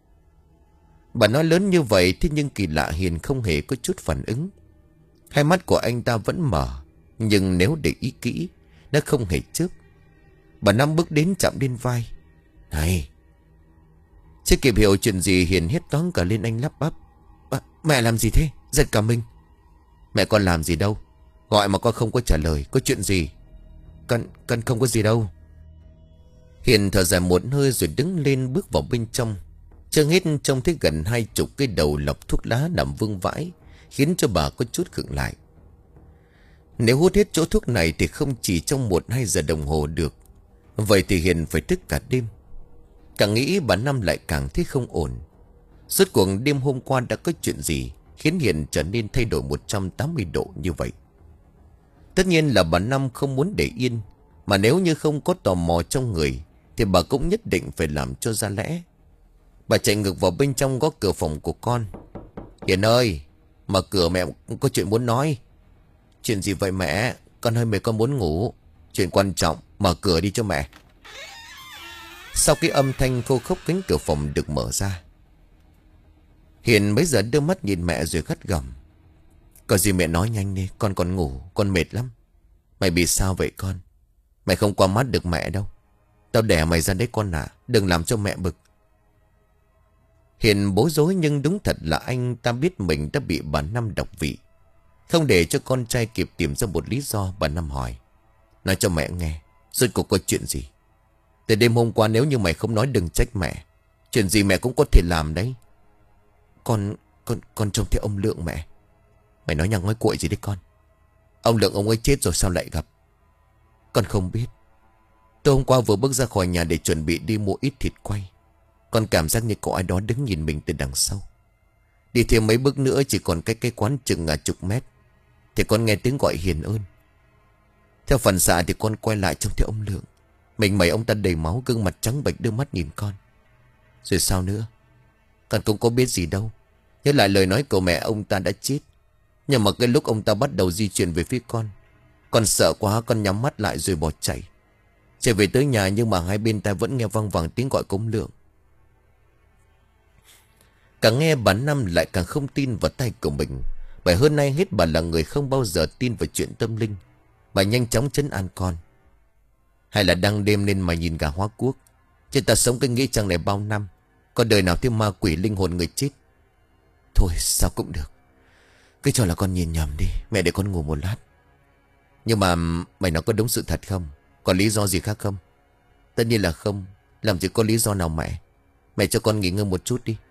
[SPEAKER 1] Bà nói lớn như vậy, thế nhưng kỳ lạ Hiền không hề có chút phản ứng. Hai mắt của anh ta vẫn mở, nhưng nếu để ý kỹ, nó không hề chớp. Bà Năm bước đến chạm lên vai. Này! Chưa kịp hiểu chuyện gì, Hiền hét toáng cả lên, anh lắp bắp. À, mẹ làm gì thế? Giật cả mình. Mẹ con làm gì đâu, gọi mà con không có trả lời. Có chuyện gì? Con, con không có gì đâu. Hiền thở dài một hơi rồi đứng lên bước vào bên trong. Chưa hết trông thấy gần hai chục cái đầu lọc thuốc lá nằm vương vãi, khiến cho bà có chút khựng lại. Nếu hút hết chỗ thuốc này thì không chỉ trong một hai giờ đồng hồ được. Vậy thì Hiền phải thức cả đêm. Càng nghĩ bà Năm lại càng thấy không ổn. Rốt cuộc đêm hôm qua đã có chuyện gì khiến Hiền trở nên thay đổi một trăm tám mươi độ như vậy? Tất nhiên là bà Năm không muốn để yên, mà nếu như không có tò mò trong người thì bà cũng nhất định phải làm cho ra lẽ. Bà chạy ngược vào bên trong, gõ cửa phòng của con. Hiền ơi, mở cửa, mẹ có chuyện muốn nói. Chuyện gì vậy mẹ? Con ơi mẹ, con muốn ngủ. Chuyện quan trọng, mở cửa đi cho mẹ. Sau cái âm thanh khô khốc, cánh cửa phòng được mở ra. Hiền bấy giờ đưa mắt nhìn mẹ rồi gắt gỏng. Có gì mẹ nói nhanh đi, con còn ngủ, con mệt lắm. Mày bị sao vậy con? Mày không qua mắt được mẹ đâu. Tao đẻ mày ra đấy con à, đừng làm cho mẹ bực. Hiền bối rối, nhưng đúng thật là anh ta biết mình đã bị bà Năm độc vị. Không để cho con trai kịp tìm ra một lý do, bà Năm hỏi. Nói cho mẹ nghe, rốt cuộc có chuyện gì? Từ đêm hôm qua nếu như mày không nói đừng trách mẹ. Chuyện gì mẹ cũng có thể làm đấy. Con, con, con trông thấy ông Lượng mẹ. Mày nói nhằng nói cuội gì đấy con? Ông Lượng ông ấy chết rồi sao lại gặp? Con không biết. Tôi hôm qua vừa bước ra khỏi nhà để chuẩn bị đi mua ít thịt quay. Con cảm giác như có ai đó đứng nhìn mình từ đằng sau. Đi thêm mấy bước nữa chỉ còn cách cái quán chừng à chục mét thì con nghe tiếng gọi Hiền ơn. Theo phản xạ thì con quay lại trông thấy ông Lượng. Mình mày ông ta đầy máu, gương mặt trắng bệch, đưa mắt nhìn con. Rồi sao nữa? Con cũng có biết gì đâu. Nhớ lại lời nói của mẹ, ông ta đã chết. Nhưng mà cái lúc ông ta bắt đầu di chuyển về phía con, con sợ quá, con nhắm mắt lại rồi bỏ chạy. Chạy về tới nhà nhưng mà hai bên tai vẫn nghe văng vẳng tiếng gọi của ông Lượng. Càng nghe bà Năm lại càng không tin vào tay của mình. Bởi hơn nay hết bà là người không bao giờ tin vào chuyện tâm linh. Bà nhanh chóng trấn an con. Hay là đang đêm nên mà nhìn gà hóa quốc. Chứ ta sống cái nghĩa trang này bao năm, có đời nào thêm ma quỷ linh hồn người chết. Thôi sao cũng được. Cái trò là con nhìn nhầm đi. Mẹ để con ngủ một lát. Nhưng mà mày nói có đúng sự thật không? Còn lý do gì khác không? Tất nhiên là không. Làm gì có lý do nào mẹ. Mẹ cho con nghỉ ngơi một chút đi.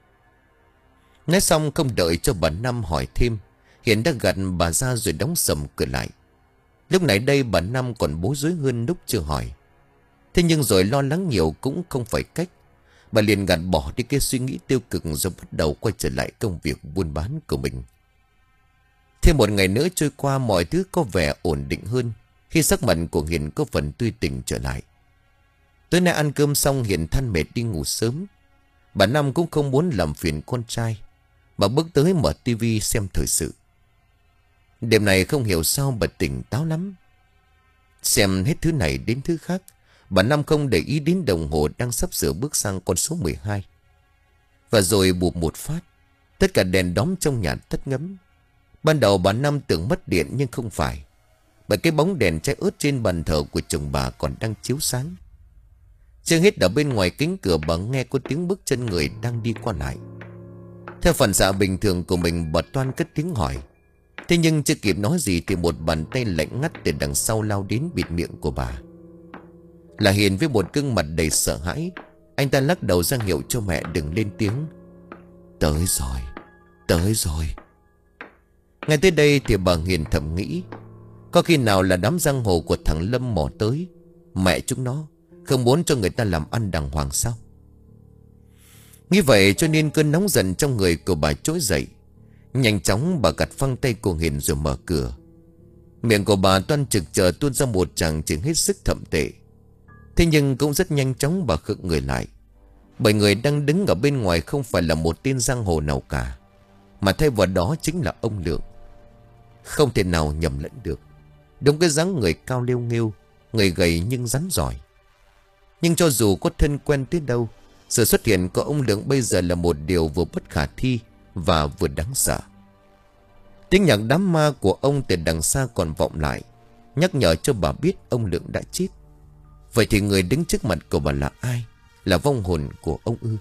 [SPEAKER 1] Nói xong không đợi cho bà Năm hỏi thêm, Hiền đã gạt bà ra rồi đóng sầm cửa lại. Lúc này đây bà Năm còn bối rối hơn lúc chưa hỏi. Thế nhưng rồi lo lắng nhiều cũng không phải cách. Bà liền gạt bỏ đi cái suy nghĩ tiêu cực rồi bắt đầu quay trở lại công việc buôn bán của mình. Thêm một ngày nữa trôi qua, mọi thứ có vẻ ổn định hơn khi sắc mặt của Hiền có phần tươi tỉnh trở lại. Tối nay ăn cơm xong Hiền than mệt đi ngủ sớm. Bà Năm cũng không muốn làm phiền con trai, bà bước tới mở tivi xem thời sự. Đêm này không hiểu sao bà tỉnh táo lắm. Xem hết thứ này đến thứ khác, bà Năm không để ý đến đồng hồ đang sắp sửa bước sang con số mười hai. Và rồi bụp một phát, tất cả đèn đóm trong nhà tắt ngấm. Ban đầu bà Năm tưởng mất điện nhưng không phải, bởi cái bóng đèn cháy ớt trên bàn thờ của chồng bà còn đang chiếu sáng. Chưa hết, ở bên ngoài cánh cửa bà nghe có tiếng bước chân người đang đi qua lại. Theo phản xạ bình thường của mình, bà toan cất tiếng hỏi. Thế nhưng chưa kịp nói gì thì một bàn tay lạnh ngắt từ đằng sau lao đến bịt miệng của bà. Là Hiền với một gương mặt đầy sợ hãi. Anh ta lắc đầu ra hiệu cho mẹ đừng lên tiếng. Tới rồi, tới rồi. Ngay tới đây thì bà Hiền thầm nghĩ, có khi nào là đám giang hồ của thằng Lâm mò tới. Mẹ chúng nó không muốn cho người ta làm ăn đàng hoàng sao? Như vậy cho nên cơn nóng giận trong người của bà trỗi dậy. Nhanh chóng bà gạt phăng tay của Hiền rồi mở cửa. Miệng của bà toan trực chờ tuôn ra một tràng chừng hết sức thậm tệ. Thế nhưng cũng rất nhanh chóng bà khựng người lại. Bởi người đang đứng ở bên ngoài không phải là một tên giang hồ nào cả, mà thay vào đó chính là ông Lượng. Không thể nào nhầm lẫn được. Đúng cái dáng người cao lêu nghêu, người gầy nhưng rắn giỏi. Nhưng cho dù có thân quen tới đâu, sự xuất hiện của ông Lượng bây giờ là một điều vừa bất khả thi và vừa đáng sợ. Tiếng nhạc đám ma của ông từ đằng xa còn vọng lại, nhắc nhở cho bà biết ông Lượng đã chết. Vậy thì người đứng trước mặt của bà là ai? Là vong hồn của ông ư?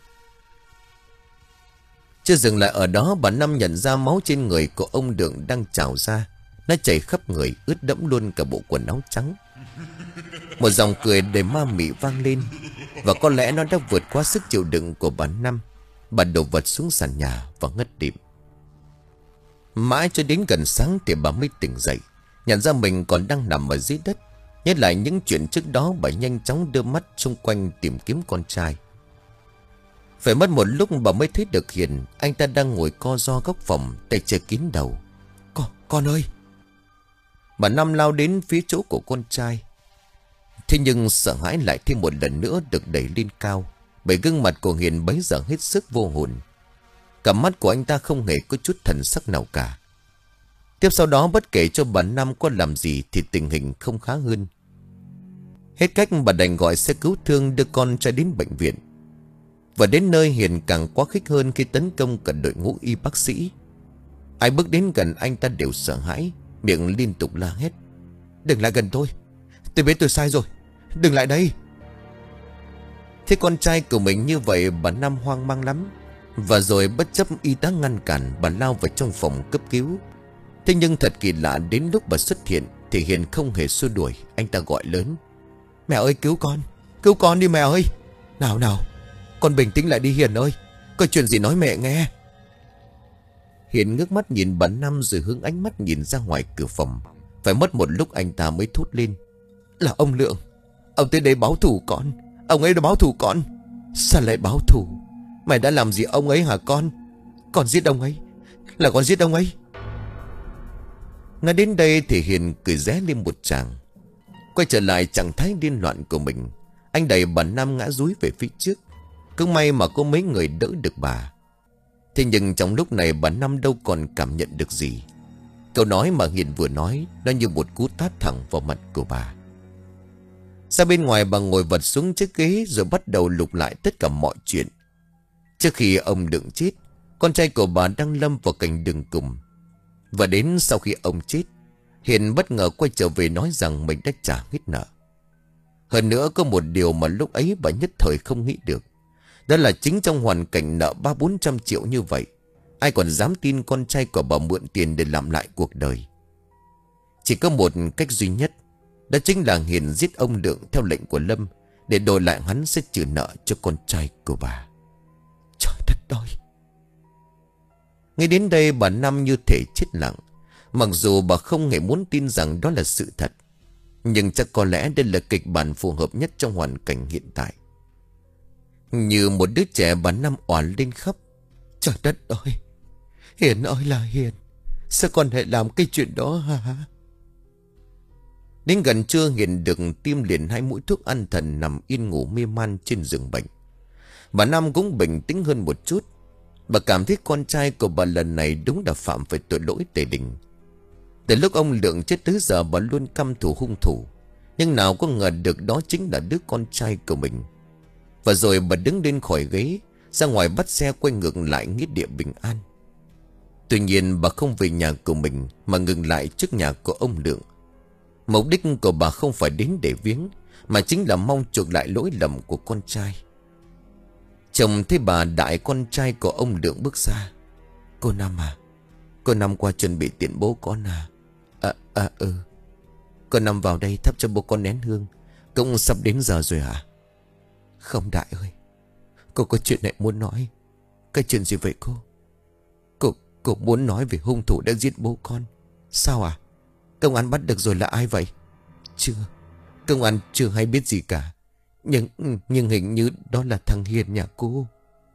[SPEAKER 1] Chưa dừng lại ở đó, bà Năm nhận ra máu trên người của ông Lượng đang trào ra. Nó chảy khắp người, ướt đẫm luôn cả bộ quần áo trắng. Một dòng cười đầy ma mị vang lên, và có lẽ nó đã vượt qua sức chịu đựng của bà Năm. Bà đổ vật xuống sàn nhà và ngất lịm. Mãi cho đến gần sáng thì bà mới tỉnh dậy, nhận ra mình còn đang nằm ở dưới đất. Nhớ lại những chuyện trước đó, bà nhanh chóng đưa mắt xung quanh tìm kiếm con trai. Phải mất một lúc bà mới thấy được Hiền. Anh ta đang ngồi co ro góc phòng, tay che kín đầu. Con, con ơi! Bà Năm lao đến phía chỗ của con trai. Thế nhưng sợ hãi lại thêm một lần nữa được đẩy lên cao, bởi gương mặt của Hiền bấy giờ hết sức vô hồn. Cả mắt của anh ta không hề có chút thần sắc nào cả. Tiếp sau đó bất kể cho bà Năm có làm gì thì tình hình không khá hơn. Hết cách bà đành gọi xe cứu thương đưa con trai đến bệnh viện. Và đến nơi Hiền càng quá khích hơn khi tấn công cả đội ngũ y bác sĩ. Ai bước đến gần anh ta đều sợ hãi, miệng liên tục la hét: "Đừng lại gần tôi, tôi biết tôi sai rồi, đừng lại đây." Thế con trai của mình như vậy, bà Năm hoang mang lắm. Và rồi bất chấp y tá ngăn cản, bà lao vào trong phòng cấp cứu. Thế nhưng thật kỳ lạ, đến lúc bà xuất hiện thì Hiền không hề xua đuổi. Anh ta gọi lớn: "Mẹ ơi, cứu con, cứu con đi mẹ ơi. Nào nào, con bình tĩnh lại đi Hiền ơi, có chuyện gì nói mẹ nghe." Hiền ngước mắt nhìn bà Năm rồi hướng ánh mắt nhìn ra ngoài cửa phòng. Phải mất một lúc anh ta mới thốt lên: "Là ông Lượng, ông tới đây báo thù con. Ông ấy đã báo thù con." "Sao lại báo thù? Mày đã làm gì ông ấy hả con?" "Con giết ông ấy, là con giết ông ấy." Nói đến đây thì Hiền cười ré lên một tràng. Quay trở lại trạng thái điên loạn của mình, anh đẩy bà Năm ngã dúi về phía trước. Cứ may mà có mấy người đỡ được bà. Thế nhưng trong lúc này bà Năm đâu còn cảm nhận được gì. Câu nói mà Hiền vừa nói, nó như một cú tát thẳng vào mặt của bà. Ra bên ngoài, bà ngồi vật xuống chiếc ghế rồi bắt đầu lục lại tất cả mọi chuyện. Trước khi ông Đựng chết, con trai của bà đang lâm vào cảnh đường cùng. Và đến sau khi ông chết, Hiền bất ngờ quay trở về nói rằng mình đã trả hết nợ. Hơn nữa có một điều mà lúc ấy bà nhất thời không nghĩ được. Đó là chính trong hoàn cảnh nợ ba bốn trăm triệu như vậy, ai còn dám tin con trai của bà mượn tiền để làm lại cuộc đời. Chỉ có một cách duy nhất, đó chính là Hiền giết ông Lượng theo lệnh của Lâm, để đổi lại hắn sẽ trừ nợ cho con trai của bà. Trời đất ơi! Ngay đến đây bà Năm như thể chết lặng. Mặc dù bà không hề muốn tin rằng đó là sự thật, nhưng chắc có lẽ đây là kịch bản phù hợp nhất trong hoàn cảnh hiện tại. Như một đứa trẻ, bà Năm oàn lên khóc: "Trời đất ơi! Hiền ơi là Hiền, sao con lại làm cái chuyện đó hả?" Đến gần trưa, Hiền được tiêm liền hai mũi thuốc an thần, nằm yên ngủ mê man trên giường bệnh. Bà Năm cũng bình tĩnh hơn một chút. Bà cảm thấy con trai của bà lần này đúng là phạm phải tội lỗi tề đình. Từ lúc ông Lượng chết tới giờ, bà luôn căm thù hung thủ, nhưng nào có ngờ được đó chính là đứa con trai của mình. Và rồi bà đứng lên khỏi ghế, ra ngoài bắt xe quay ngược lại nghĩa địa Bình An. Tuy nhiên bà không về nhà của mình, mà ngừng lại trước nhà của ông Lượng. Mục đích của bà không phải đến để viếng, mà chính là mong chuộc lại lỗi lầm của con trai. Chồng thấy bà đại con trai của ông Lượng bước ra: "Cô Năm à, cô Năm qua chuẩn bị tiễn bố con à?" À, à ừ. "Cô Năm vào đây thắp cho bố con nén hương, cũng sắp đến giờ rồi hả?" "Không Đại ơi, cô có chuyện này muốn nói." "Cái chuyện gì vậy cô?" Cô, cô muốn nói về hung thủ đã giết bố con." "Sao à? Công an bắt được rồi, là ai vậy?" "Chưa, công an chưa hay biết gì cả. Nhưng nhưng hình như đó là thằng Hiền nhà cô."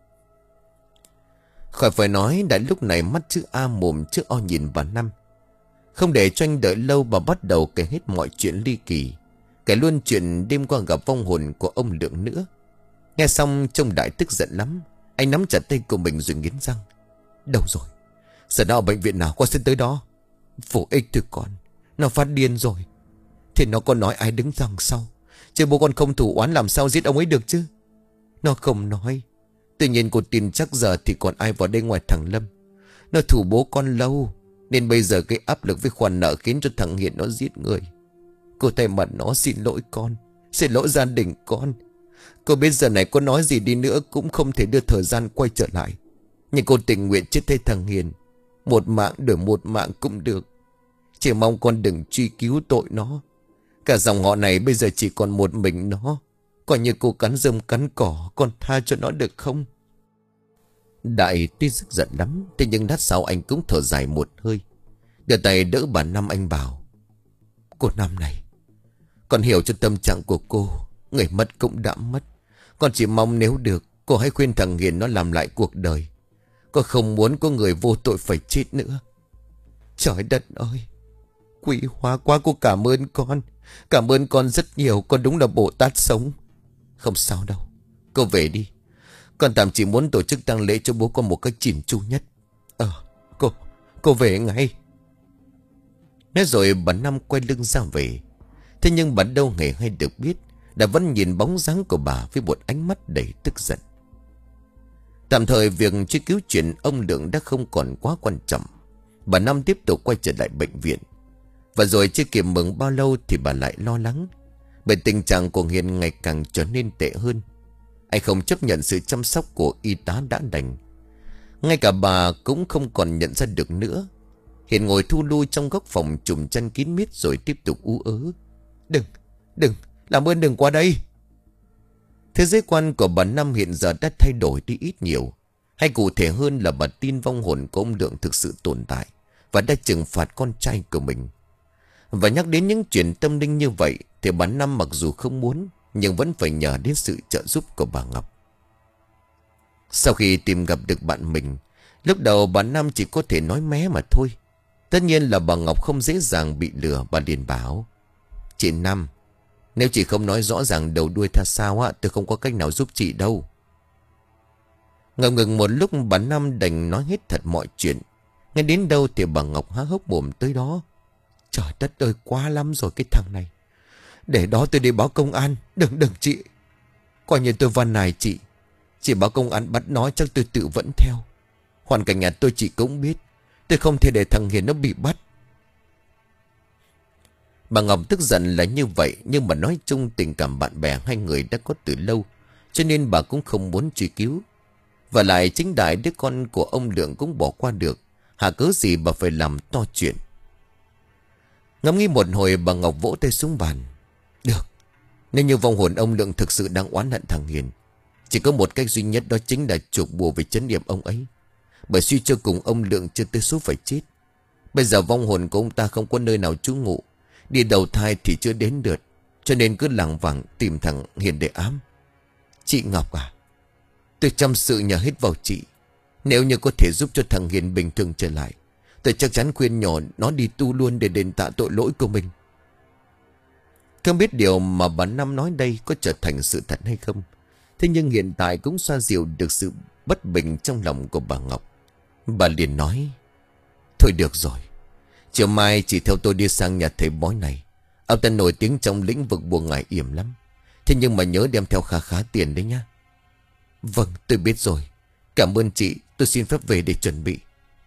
[SPEAKER 1] Khỏi phải nói, đã lúc này mắt chữ A mồm chữ O nhìn bà Năm. Không để cho anh đợi lâu, bà bắt đầu kể hết mọi chuyện ly kỳ, kể luôn chuyện đêm qua gặp vong hồn của ông Lượng nữa. Nghe xong trông Đại tức giận lắm. Anh nắm chặt tay của mình rồi nghiến răng: "Đâu rồi? Giờ nào ở bệnh viện nào, con sẽ tới đó." "Vô ích thôi con, nó phát điên rồi." "Thì nó còn nói ai đứng đằng sau, chứ bố con không thủ oán làm sao giết ông ấy được chứ?" "Nó không nói. Tuy nhiên cô tin chắc giờ thì còn ai vào đây ngoài thằng Lâm. Nó thủ bố con lâu, nên bây giờ cái áp lực với khoản nợ khiến cho thằng Hiền nó giết người. Cô thay mặt nó xin lỗi con, xin lỗi gia đình con. Cô biết giờ này có nói gì đi nữa cũng không thể đưa thời gian quay trở lại. Nhưng cô tình nguyện chết thay thằng Hiền. Một mạng đổi một mạng cũng được. Chỉ mong con đừng truy cứu tội nó. Cả dòng họ này bây giờ chỉ còn một mình nó. Coi như cô cắn rơm cắn cỏ, con tha cho nó được không?" Đại tuy rất giận lắm, thế nhưng lát sau anh cũng thở dài một hơi, đưa tay đỡ bà Năm. Anh bảo: "Cô Năm này, con hiểu cho tâm trạng của cô. Người mất cũng đã mất. Con chỉ mong nếu được, cô hãy khuyên thằng Hiền nó làm lại cuộc đời. Con không muốn có người vô tội phải chết nữa." "Trời đất ơi, quý hóa quá, cô cảm ơn con. Cảm ơn con rất nhiều, con đúng là Bồ Tát sống." "Không sao đâu, cô về đi. Con tạm chỉ muốn tổ chức tang lễ cho bố con một cách chỉn chu nhất." "Ờ, cô, cô về ngay." Nói rồi bà Năm quay lưng ra về. Thế nhưng bà đâu hề hay được biết, đã vẫn nhìn bóng dáng của bà với một ánh mắt đầy tức giận. Tạm thời việc truy cứu chuyện ông Lượng đã không còn quá quan trọng. Bà Năm tiếp tục quay trở lại bệnh viện. Và rồi chưa kịp mừng bao lâu thì bà lại lo lắng, bởi tình trạng của Hiền ngày càng trở nên tệ hơn. Anh không chấp nhận sự chăm sóc của y tá đã đành. Ngay cả bà cũng không còn nhận ra được nữa. Hiền ngồi thu lu trong góc phòng, trùm chăn kín mít rồi tiếp tục ú ớ. Đừng, đừng, làm ơn đừng qua đây. Thế giới quan của bà Năm hiện giờ đã thay đổi đi ít nhiều. Hay cụ thể hơn là bà tin vong hồn của ông Lượng thực sự tồn tại và đã trừng phạt con trai của mình. Và nhắc đến những chuyện tâm linh như vậy thì bà Năm mặc dù không muốn, nhưng vẫn phải nhờ đến sự trợ giúp của bà Ngọc. Sau khi tìm gặp được bạn mình, lúc đầu bà Năm chỉ có thể nói mé mà thôi. Tất nhiên là bà Ngọc không dễ dàng bị lừa. Bà liền bảo: Chị Năm, nếu chị không nói rõ ràng đầu đuôi ra sao á, tôi không có cách nào giúp chị đâu. Ngập ngừng một lúc, bà Năm đành nói hết thật mọi chuyện. Ngay đến đâu thì bà Ngọc há hốc mồm tới đó. Trời đất ơi, quá lắm rồi cái thằng này. Để đó tôi đi báo công an. Đừng đừng chị, coi như tôi van nài chị. Chị báo công an bắt nó chắc tôi tự vẫn theo. Hoàn cảnh nhà tôi chị cũng biết, tôi không thể để thằng Hiền nó bị bắt. Bà Ngọc tức giận là như vậy, nhưng mà nói chung tình cảm bạn bè hai người đã có từ lâu, cho nên bà cũng không muốn truy cứu. Và lại chính đại đứa con của ông Lượng cũng bỏ qua được, hà cớ gì bà phải làm to chuyện. Ngẫm nghĩ một hồi, bà Ngọc vỗ tay xuống bàn. Được, nếu như vong hồn ông Lượng thực sự đang oán hận thằng Hiền, chỉ có một cách duy nhất, đó chính là chuộc bùa về trấn yểm ông ấy. Bởi suy cho cùng ông Lượng chưa tới số phải chết. Bây giờ vong hồn của ông ta không có nơi nào trú ngụ, đi đầu thai thì chưa đến lượt, cho nên cứ lảng vảng tìm thằng Hiền để ám. Chị Ngọc à, tôi chăm sự nhờ hết vào chị. Nếu như có thể giúp cho thằng Hiền bình thường trở lại, tôi chắc chắn khuyên nhỏ nó đi tu luôn để đền tạ tội lỗi của mình. Không biết điều mà bà Năm nói đây có trở thành sự thật hay không, thế nhưng hiện tại cũng xoa dịu được sự bất bình trong lòng của bà Ngọc. Bà liền nói: Thôi được rồi, chiều mai chỉ theo tôi đi sang nhà thầy bói này. Ông ta nổi tiếng trong lĩnh vực bùa ngải yểm lắm. Thế nhưng mà nhớ đem theo khá khá tiền đấy nhá. Vâng, tôi biết rồi. Cảm ơn chị, tôi xin phép về để chuẩn bị.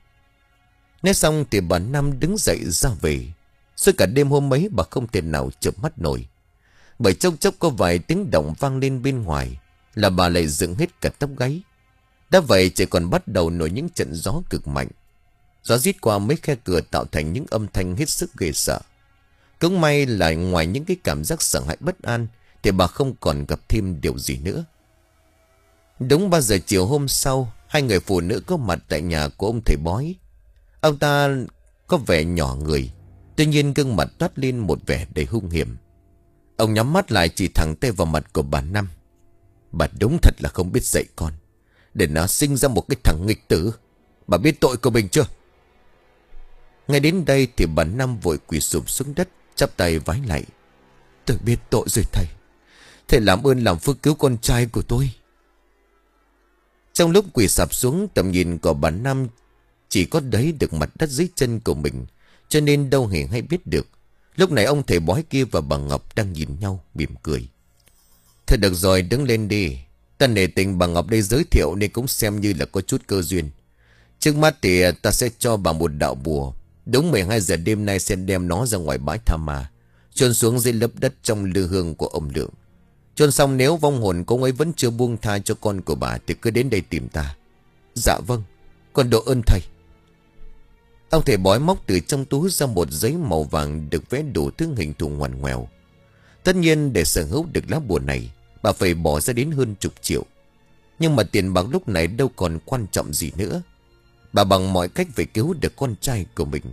[SPEAKER 1] Nói xong thì bà Năm đứng dậy ra về. Suốt cả đêm hôm ấy bà không thể nào chợp mắt nổi. Bởi chốc chốc có vài tiếng động vang lên bên ngoài là bà lại dựng hết cả tóc gáy. Đã vậy chỉ còn bắt đầu nổi những trận gió cực mạnh. Gió rít qua mấy khe cửa tạo thành những âm thanh hết sức ghê sợ. Cũng may là ngoài những cái cảm giác sợ hãi bất an thì bà không còn gặp thêm điều gì nữa. Đúng ba giờ chiều hôm sau, hai người phụ nữ có mặt tại nhà của ông thầy bói. Ông ta có vẻ nhỏ người, tuy nhiên gương mặt toát lên một vẻ đầy hung hiểm. Ông nhắm mắt lại chỉ thẳng tay vào mặt của bà Năm. Bà đúng thật là không biết dạy con, để nó sinh ra một cái thằng nghịch tử. Bà biết tội của mình chưa? Ngay đến đây thì bà Năm vội quỳ sụp xuống đất, chắp tay vái lạy. Tôi biết tội rồi thầy. Thầy làm ơn làm phước cứu con trai của tôi. Trong lúc quỳ sạp xuống, tầm nhìn của bà Năm chỉ có thấy được mặt đất dưới chân của mình, cho nên đâu hề hay biết được. Lúc này ông thầy bói kia và bà Ngọc đang nhìn nhau mỉm cười. Thôi được rồi, đứng lên đi. Ta nể tình bà Ngọc đây giới thiệu nên cũng xem như là có chút cơ duyên. Trước mắt thì ta sẽ cho bà một đạo bùa. Đúng mười hai giờ đêm nay sẽ đem nó ra ngoài bãi tha ma, chôn xuống dưới lớp đất trong lư hương của ông Lượng. Chôn xong nếu vong hồn của ông ấy vẫn chưa buông tha cho con của bà thì cứ đến đây tìm ta. Dạ vâng, con độ ơn thầy. Ông thầy bói móc từ trong túi ra một giấy màu vàng được vẽ đủ thứ hình thù ngoằn ngoèo. Tất nhiên để sở hữu được lá bùa này, bà phải bỏ ra đến hơn chục triệu. Nhưng mà tiền bạc lúc này đâu còn quan trọng gì nữa. Bà bằng mọi cách phải cứu được con trai của mình.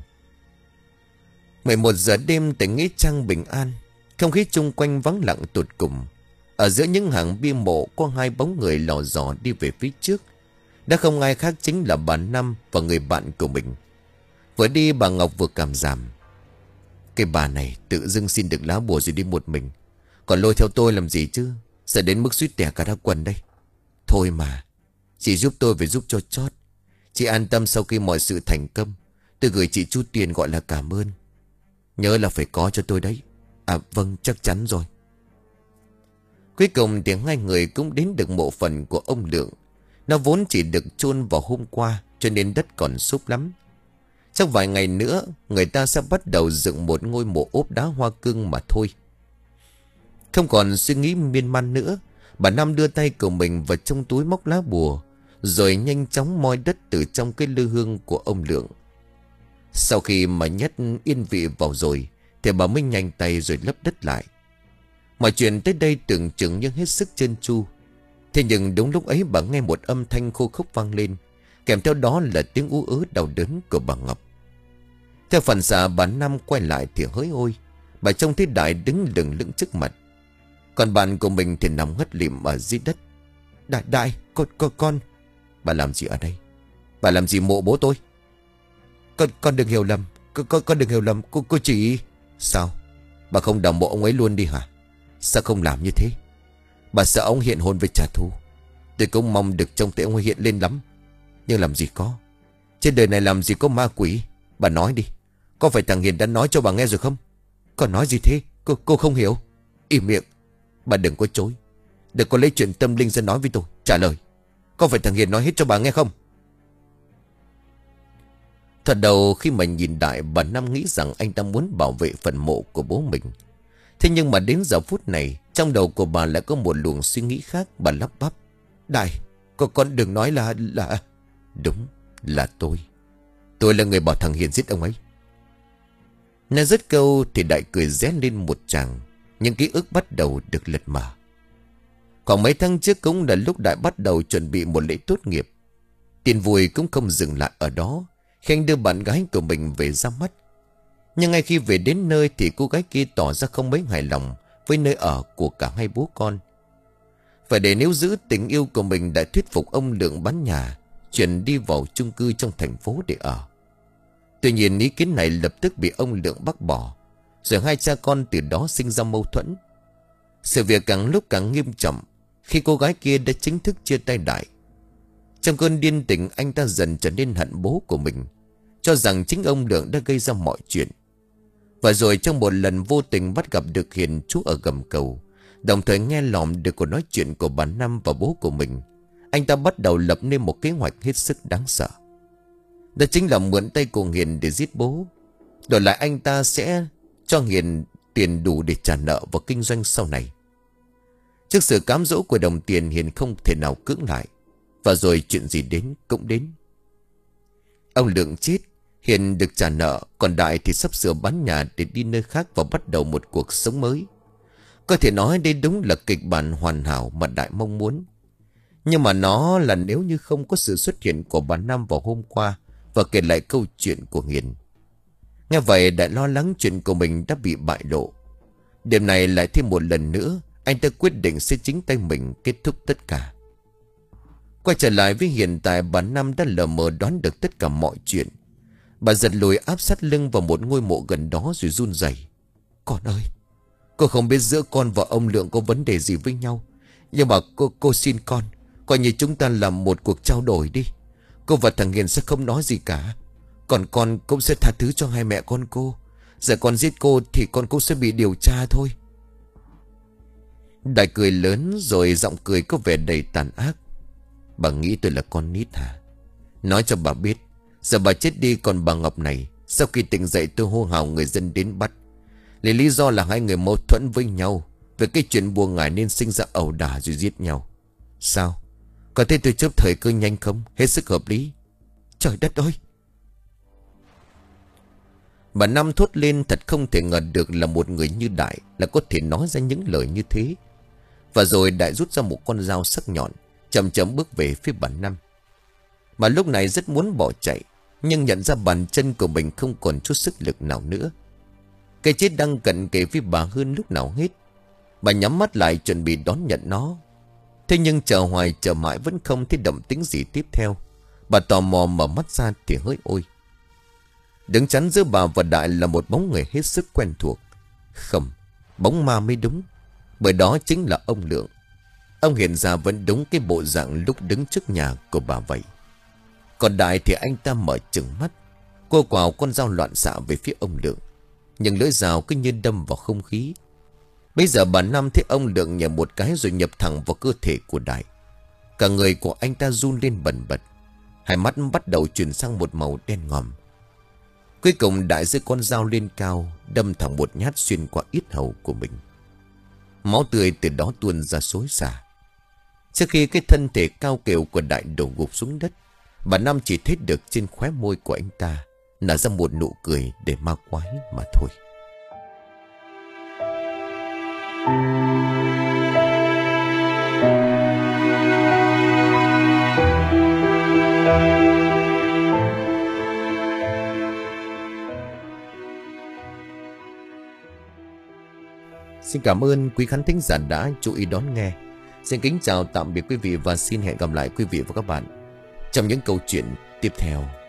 [SPEAKER 1] mười một giờ đêm tại nghĩa trang bình an, không khí chung quanh vắng lặng tột cùng. Ở giữa những hàng bia mộ có hai bóng người lò dò đi về phía trước. Đã không ai khác chính là bà Năm và người bạn của mình. Vừa đi bà Ngọc vừa cảm giảm. Cái bà này tự dưng xin được lá bùa rồi đi một mình, còn lôi theo tôi làm gì chứ? Sẽ đến mức suýt tẻ cả ra quần đây. Thôi mà, chị giúp tôi phải giúp cho chót. Chị an tâm, sau khi mọi sự thành công tôi gửi chị chút tiền gọi là cảm ơn. Nhớ là phải có cho tôi đấy. À vâng, chắc chắn rồi. Cuối cùng thì hai người cũng đến được mộ phần của ông Lượng. Nó vốn chỉ được chôn vào hôm qua, cho nên đất còn xốp lắm. Trong vài ngày nữa, người ta sẽ bắt đầu dựng một ngôi mộ ốp đá hoa cương mà thôi. Không còn suy nghĩ miên man nữa, bà Năm đưa tay của mình vào trong túi móc lá bùa, rồi nhanh chóng moi đất từ trong cái lư hương của ông Lượng. Sau khi mà nhét yên vị vào rồi, thì bà mới nhanh tay rồi lấp đất lại. Mọi chuyện tới đây tưởng chừng như hết sức trơn tru. Thế nhưng đúng lúc ấy bà nghe một âm thanh khô khốc vang lên, kèm theo đó là tiếng ú ớ đau đớn của bà Ngọc. Theo phản xạ bà Năm quay lại thì hỡi ôi, bà trông thấy Đại đứng lừng lững trước mặt. Còn bạn của mình thì nằm ngất lịm ở dưới đất. Đại, Đại, con, con, con. Bà làm gì ở đây? Bà làm gì mộ bố tôi? Con, con đừng hiểu lầm. Con, con, con đừng hiểu lầm, cô, cô chỉ... Sao? Bà không đào mộ ông ấy luôn đi hả? Sao không làm như thế? Bà sợ ông hiện hồn về trả thù. Tôi cũng mong được trông thấy ông ấy hiện lên lắm. Nhưng làm gì có. Trên đời này làm gì có ma quỷ. Bà nói đi. Có phải thằng Hiền đã nói cho bà nghe rồi không? Con nói gì thế? Cô, cô không hiểu. Im miệng. Bà đừng có chối. Đừng có lấy chuyện tâm linh ra nói với tôi. Trả lời. Có phải thằng Hiền nói hết cho bà nghe không? Thật đầu khi mà nhìn Đại, bà Năm nghĩ rằng anh ta muốn bảo vệ phần mộ của bố mình. Thế nhưng mà đến giờ phút này, trong đầu của bà lại có một luồng suy nghĩ khác. Bà lắp bắp. Đại, con, con đừng nói là... là... Đúng, là tôi. Tôi là người bảo thằng Hiền giết ông ấy. Nói dứt câu thì Đại cười ré lên một tràng. Những ký ức bắt đầu được lật mở. Khoảng mấy tháng trước cũng là lúc Đại bắt đầu chuẩn bị một lễ tốt nghiệp. Tiền vui cũng không dừng lại ở đó, khi anh đưa bạn gái của mình về ra mắt. Nhưng ngay khi về đến nơi thì cô gái kia tỏ ra không mấy hài lòng với nơi ở của cả hai bố con. Phải để níu giữ tình yêu của mình, đã thuyết phục ông Lượng bán nhà, chuyển đi vào chung cư trong thành phố để ở. Tuy nhiên ý kiến này lập tức bị ông Lượng bác bỏ, rồi hai cha con từ đó sinh ra mâu thuẫn. Sự việc càng lúc càng nghiêm trọng khi cô gái kia đã chính thức chia tay Đại. Trong cơn điên tình, anh ta dần trở nên hận bố của mình, cho rằng chính ông Lượng đã gây ra mọi chuyện. Và rồi trong một lần vô tình bắt gặp được Hiền trú ở gầm cầu, đồng thời nghe lỏm được cuộc nói chuyện của bà Năm và bố của mình, anh ta bắt đầu lập nên một kế hoạch hết sức đáng sợ. Đó chính là mượn tay của Hiền để giết bố. Đổi lại anh ta sẽ cho Hiền tiền đủ để trả nợ và kinh doanh sau này. Trước sự cám dỗ của đồng tiền, Hiền không thể nào cưỡng lại. Và rồi chuyện gì đến cũng đến. Ông Lượng chết, Hiền được trả nợ, còn Đại thì sắp sửa bán nhà để đi nơi khác và bắt đầu một cuộc sống mới. Có thể nói đây đúng là kịch bản hoàn hảo mà Đại mong muốn. Nhưng mà nó là nếu như không có sự xuất hiện của bà Năm vào hôm qua và kể lại câu chuyện của Hiền. Nghe vậy Đại lo lắng chuyện của mình đã bị bại lộ. Đêm này lại thêm một lần nữa, anh ta quyết định sẽ chính tay mình kết thúc tất cả. Quay trở lại với hiện tại, bà Năm đã lờ mờ đoán được tất cả mọi chuyện. Bà giật lùi áp sát lưng vào một ngôi mộ gần đó rồi run rẩy. Con ơi, cô không biết giữa con và ông Lượng có vấn đề gì với nhau. Nhưng mà cô, cô xin con, coi như chúng ta làm một cuộc trao đổi đi. Cô và thằng Hiền sẽ không nói gì cả. Còn con cũng sẽ tha thứ cho hai mẹ con cô. Giờ con giết cô thì con cũng sẽ bị điều tra thôi. Đại cười lớn rồi giọng cười có vẻ đầy tàn ác. Bà nghĩ tôi là con nít hả? Nói cho bà biết, giờ bà chết đi, còn bà Ngọc này, sau khi tỉnh dậy tôi hô hào người dân đến bắt. Lấy lý do là hai người mâu thuẫn với nhau về cái chuyện buông ngải nên sinh ra ẩu đả rồi giết nhau. Sao? Có thấy tôi chớp thời cơ nhanh không? Hết sức hợp lý. Trời đất ơi! Bà Năm thốt lên, thật không thể ngờ được là một người như Đại là có thể nói ra những lời như thế. Và rồi Đại rút ra một con dao sắc nhọn, chậm chậm bước về phía bà Năm. Mà lúc này rất muốn bỏ chạy, nhưng nhận ra bàn chân của mình không còn chút sức lực nào nữa. Cái chết đang cận kề với bà hơn lúc nào hết. Bà nhắm mắt lại chuẩn bị đón nhận nó. Thế nhưng chờ hoài chờ mãi vẫn không thấy động tĩnh gì tiếp theo. Bà tò mò mở mắt ra thì hỡi ôi, đứng chắn giữa bà và Đại là một bóng người hết sức quen thuộc. Không, bóng ma mới đúng, bởi đó chính là ông Lượng. Ông hiện ra vẫn đúng cái bộ dạng lúc đứng trước nhà của bà vậy. Còn Đại thì anh ta mở trừng mắt, cô quào con dao loạn xạ về phía ông Lượng. nhưng lưỡi dao cứ như đâm vào không khí. Bây giờ bà Năm thấy ông Lượng nhảy một cái rồi nhập thẳng vào cơ thể của Đại. Cả người của anh ta run lên bần bật, hai mắt bắt đầu chuyển sang một màu đen ngòm. Cuối cùng Đại giơ con dao lên cao, đâm thẳng một nhát xuyên qua yết hầu của mình. Máu tươi từ đó tuôn ra xối xả. Trước khi cái thân thể cao kiều của Đại đổ gục xuống đất, bà Năm chỉ thấy được trên khóe môi của anh ta nở ra một nụ cười để ma quái mà thôi. Xin cảm ơn quý khán thính giả đã chú ý đón nghe. Xin kính chào tạm biệt quý vị và xin hẹn gặp lại quý vị và các bạn trong những câu chuyện tiếp theo.